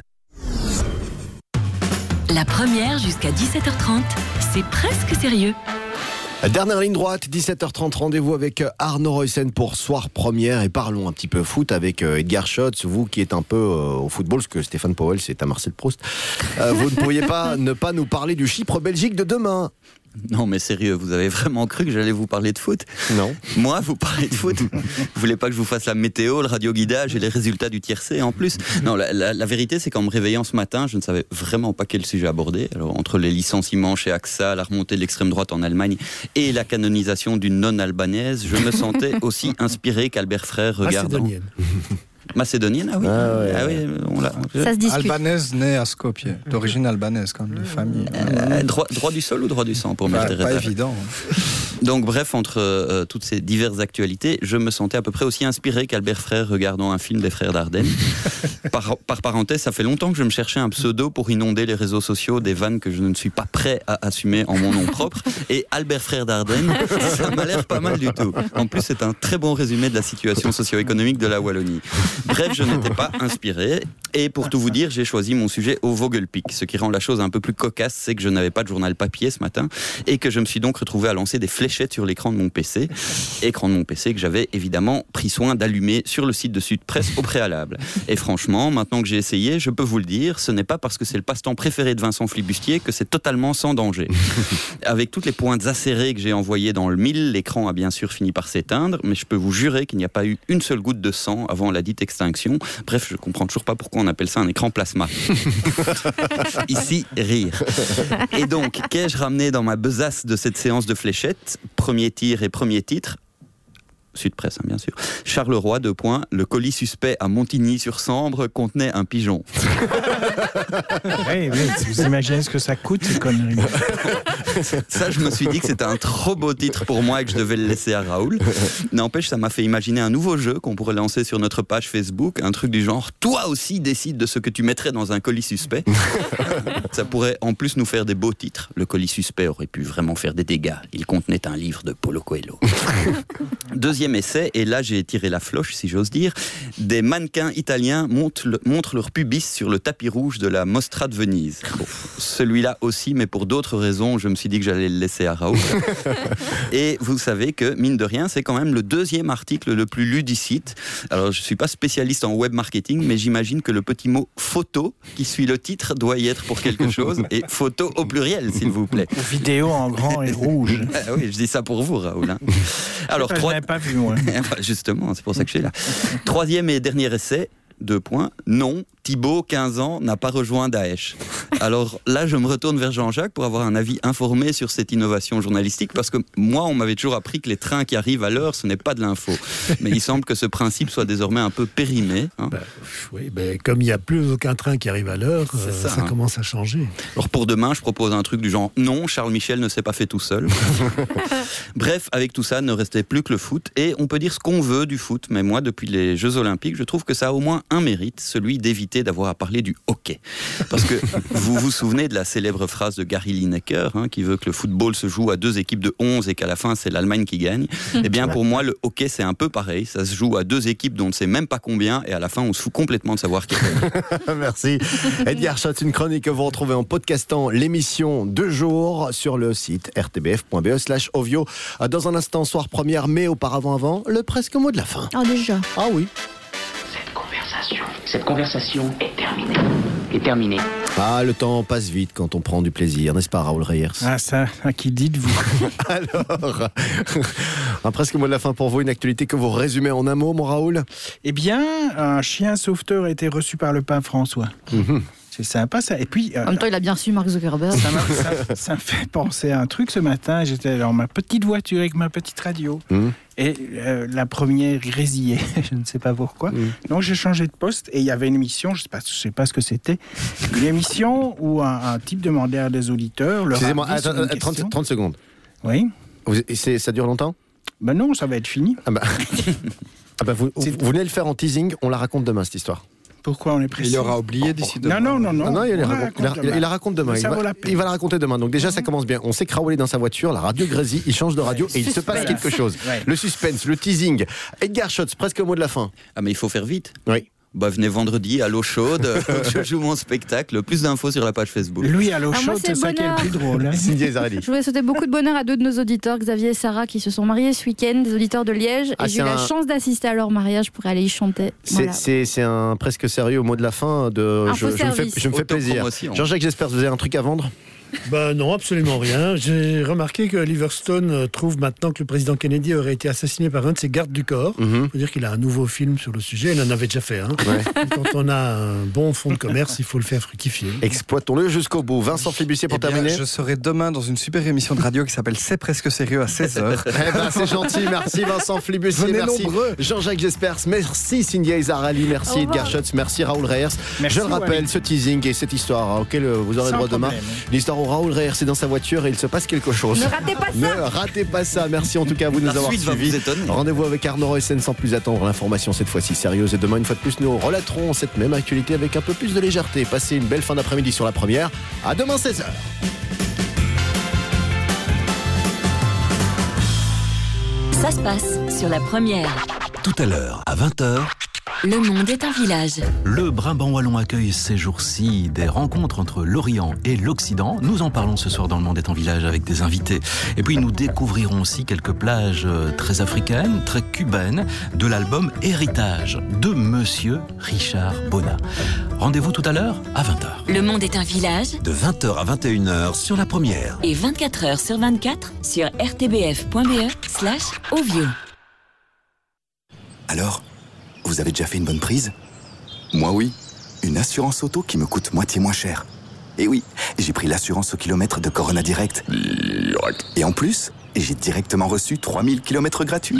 La première jusqu'à dix-sept heures trente, c'est presque sérieux. Dernière ligne droite, dix-sept heures trente, rendez-vous avec Arnaud Roysen pour Soir Première et parlons un petit peu foot avec Edgar Schotz, vous qui êtes un peu euh, au football, parce que Stéphane Powell c'est à Marcel Proust. Euh, vous ne pourriez pas ne pas nous parler du Chypre-Belgique de demain? Non, mais sérieux, vous avez vraiment cru que j'allais vous parler de foot? Non. Moi, vous parlez de foot? Vous voulez pas que je vous fasse la météo, le radioguidage et les résultats du tiercé en plus? Non, la, la, la vérité, c'est qu'en me réveillant ce matin, je ne savais vraiment pas quel sujet aborder. Alors, entre les licenciements chez A X A, la remontée de l'extrême droite en Allemagne et la canonisation d'une non-albanaise, je me sentais aussi inspiré qu'Albert Frère regardant... Macédonienne. Macédonienne, ah oui. Ah ouais. Ah oui, on l'a. Ça se discute. Albanaise née à Skopje, d'origine albanaise quand même, de famille. Euh, droit, droit du sol ou droit du sang pour Bah, mettre pas évident. Donc bref, entre euh, toutes ces diverses actualités, je me sentais à peu près aussi inspiré qu'Albert Frère regardant un film des frères Dardenne. par, par parenthèse, ça fait longtemps que je me cherchais un pseudo pour inonder les réseaux sociaux des vannes que je ne suis pas prêt à assumer en mon nom propre. Et Albert Frère Dardenne, ça m'a l'air pas mal du tout. En plus, c'est un très bon résumé de la situation socio-économique de la Wallonie. Bref, je n'étais pas inspiré. Et pour tout vous dire, j'ai choisi mon sujet au Vogelpick. Ce qui rend la chose un peu plus cocasse, c'est que je n'avais pas de journal papier ce matin et que je me suis donc retrouvé à lancer des fléchettes sur l'écran de mon P C. Écran de mon P C que j'avais évidemment pris soin d'allumer sur le site de Sud Presse au préalable. Et franchement, maintenant que j'ai essayé, je peux vous le dire, ce n'est pas parce que c'est le passe-temps préféré de Vincent Flibustier que c'est totalement sans danger. Avec toutes les pointes acérées que j'ai envoyées dans le mille, l'écran a bien sûr fini par s'éteindre, mais je peux vous jurer qu'il n'y a pas eu une seule goutte de sang avant la dite extinction. Bref, je comprends toujours pas pourquoi on appelle ça un écran plasma. Ici, rire. Et donc, qu'ai-je ramené dans ma besace de cette séance de fléchettes? Premier tir et premier titre. Sud Presse, hein, bien sûr. Charleroi, deux points. Le colis suspect à Montigny-sur-Sambre contenait un pigeon. Oui, oui, vous imaginez ce que ça coûte, ces conneries. Ça, je me suis dit que c'était un trop beau titre pour moi et que je devais le laisser à Raoul. N'empêche, ça m'a fait imaginer un nouveau jeu qu'on pourrait lancer sur notre page Facebook. Un truc du genre, toi aussi décide de ce que tu mettrais dans un colis suspect. Ça pourrait en plus nous faire des beaux titres. Le colis suspect aurait pu vraiment faire des dégâts. Il contenait un livre de Paulo Coelho. Deuxième essai, et là j'ai tiré la floche si j'ose dire, des mannequins italiens montrent, le, montrent leur pubis sur le tapis rouge de la Mostra de Venise. Bon, celui-là aussi, mais pour d'autres raisons, je me suis dit que j'allais le laisser à Raoul. Et vous savez que, mine de rien, c'est quand même le deuxième article le plus lu du site. Alors je ne suis pas spécialiste en web marketing, mais j'imagine que le petit mot photo qui suit le titre doit y être pour quelque chose, et photo au pluriel s'il vous plaît. Vidéo en grand et rouge. Ah oui, je dis ça pour vous Raoul. Hein. Alors, pas, trois... je n'avais pas vu moi. Justement, c'est pour ça que je suis là. Troisième et dernier essai, deux points. Non, Thibaut, quinze ans, n'a pas rejoint Daesh. Alors là, je me retourne vers Jean-Jacques pour avoir un avis informé sur cette innovation journalistique, parce que moi, on m'avait toujours appris que les trains qui arrivent à l'heure, ce n'est pas de l'info. Mais il semble que ce principe soit désormais un peu périmé. Hein. Ben, oui, ben, comme il n'y a plus aucun train qui arrive à l'heure, euh, ça, ça hein. commence à changer. Alors pour demain, je propose un truc du genre, non, Charles Michel ne s'est pas fait tout seul. Bref, avec tout ça, ne restait plus que le foot, et on peut dire ce qu'on veut du foot, mais moi, depuis les Jeux Olympiques, je trouve que ça a au moins un mérite, celui d'éviter d'avoir à parler du hockey. Parce que vous vous souvenez de la célèbre phrase de Gary Lineker, hein, qui veut que le football se joue à deux équipes de onze et qu'à la fin, c'est l'Allemagne qui gagne. Eh bien, pour moi, le hockey, c'est un peu pareil. Ça se joue à deux équipes dont on ne sait même pas combien, et à la fin, on se fout complètement de savoir qui est. Merci. Edgar Schott, une chronique que vous retrouvez en podcastant l'émission deux jours sur le site r t b f point b e slash ovio. Dans un instant, soir première, mais auparavant avant, le presque mot de la fin. Ah, déjà. Ah oui. Cette conversation, cette conversation est terminée. Est terminée. Ah, le temps passe vite quand on prend du plaisir, n'est-ce pas, Raoul Reyers? Ah, ça, à qui dites-vous? Alors, un presque mot de la fin pour vous, une actualité que vous résumez en un mot, mon Raoul? Eh bien, un chien sauveteur a été reçu par le pape François. Mmh. C'est sympa ça. Et puis, euh, en même temps, il a bien reçu Mark Zuckerberg. Ça, ça, ça me fait penser à un truc ce matin. J'étais dans ma petite voiture avec ma petite radio. Mmh. Et euh, la première grésillait. Je ne sais pas pourquoi. Mmh. Donc j'ai changé de poste et il y avait une émission, je ne sais pas, je sais pas ce que c'était, une émission où un, un type demandait à des auditeurs... Leur Excusez-moi, attends, trente, trente secondes. Oui. Vous, c'est, ça dure longtemps? Ben non, ça va être fini. Ah bah, ah bah vous, vous, vous venez le faire en teasing, on la raconte demain cette histoire. Pourquoi on est pressé? Il aura oublié d'ici demain. Non, non, non, non. Ah non il, la raconte, il, la, il la raconte demain. Il va, il va la raconter demain. Donc déjà, ça commence bien. On sait que Raoul est dans sa voiture, la radio grésille, il change de radio ouais, et il se passe quelque chose. Ouais. Le suspense, le teasing. Edgar Schott, presque au mot de la fin. Ah mais il faut faire vite. Oui. Bah, venez vendredi à l'eau chaude, je joue mon spectacle. Plus d'infos sur la page Facebook. Lui à l'eau chaude, moi, c'est, c'est ça qui est le plus drôle. Hein. Je voulais souhaiter beaucoup de bonheur à deux de nos auditeurs, Xavier et Sarah, qui se sont mariés ce week-end, des auditeurs de Liège. Ah, et j'ai eu un... la chance d'assister à leur mariage pour aller y chanter. C'est, voilà. c'est, c'est un presque sérieux au mot de la fin. De, je, je me fais, je me fais plaisir. Jean-Jacques, j'espère que vous avez un truc à vendre. Ben non, absolument rien. J'ai remarqué que Oliver Stone trouve maintenant que le président Kennedy aurait été assassiné par un de ses gardes du corps. Il mm-hmm. faut dire qu'il a un nouveau film sur le sujet. Il en avait déjà fait. Hein. Ouais. Quand on a un bon fonds de commerce, il faut le faire fructifier. Exploitons-le jusqu'au bout. Vincent Flibustier pour eh bien, terminer. Je serai demain dans une super émission de radio qui s'appelle C'est presque sérieux à seize heures. Eh ben, c'est gentil. Merci Vincent Flibustier. Venez merci nombreux. Jean-Jacques Jespers. Merci Cindy Zarali. Merci Edgar Schutz. Merci Raoul Reyers. Merci, je le rappelle, ouais. ce teasing et cette histoire auquel vous aurez le droit demain. L'histoire où Raoul Reyers est dans sa voiture et il se passe quelque chose. Ne ratez pas ça. Ne ratez pas ça. Merci en tout cas à vous de nous La avoir suivis. Rendez-vous avec Arnaud Roysen sans plus attendre. L'information cette fois-ci sérieuse. Et demain, une fois de plus, nous relaterons cette même actualité avec un peu plus de légèreté. Passez une belle fin d'après-midi sur la première. À demain seize heures. Ça se passe sur la première. Tout à l'heure, à vingt heures, Le monde est un village. Le Brabant Wallon accueille ces jours-ci des rencontres entre l'Orient et l'Occident. Nous en parlons ce soir dans Le monde est un village avec des invités. Et puis nous découvrirons aussi quelques plages très africaines, très cubaines, de l'album Héritage de Monsieur Richard Bonnat. Rendez-vous tout à l'heure à vingt heures. Le monde est un village. De vingt heures à vingt et une heures sur la première. Et vingt-quatre heures sur vingt-quatre sur r t b f point b e slash ovio. Alors, vous avez déjà fait une bonne prise ? Moi oui, une assurance auto qui me coûte moitié moins cher. Et oui, j'ai pris l'assurance au kilomètre de Corona Direct. Et en plus, j'ai directement reçu trois mille kilomètres gratuits.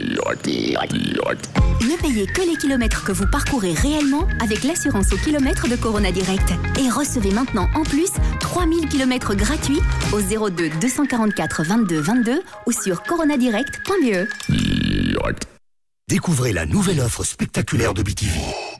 Ne payez que les kilomètres que vous parcourez réellement avec l'assurance au kilomètre de Corona Direct. Et recevez maintenant en plus trois mille kilomètres gratuits au zéro deux deux cent quarante-quatre vingt-deux vingt-deux ou sur coronadirect point b e. Découvrez la nouvelle offre spectaculaire de B T V.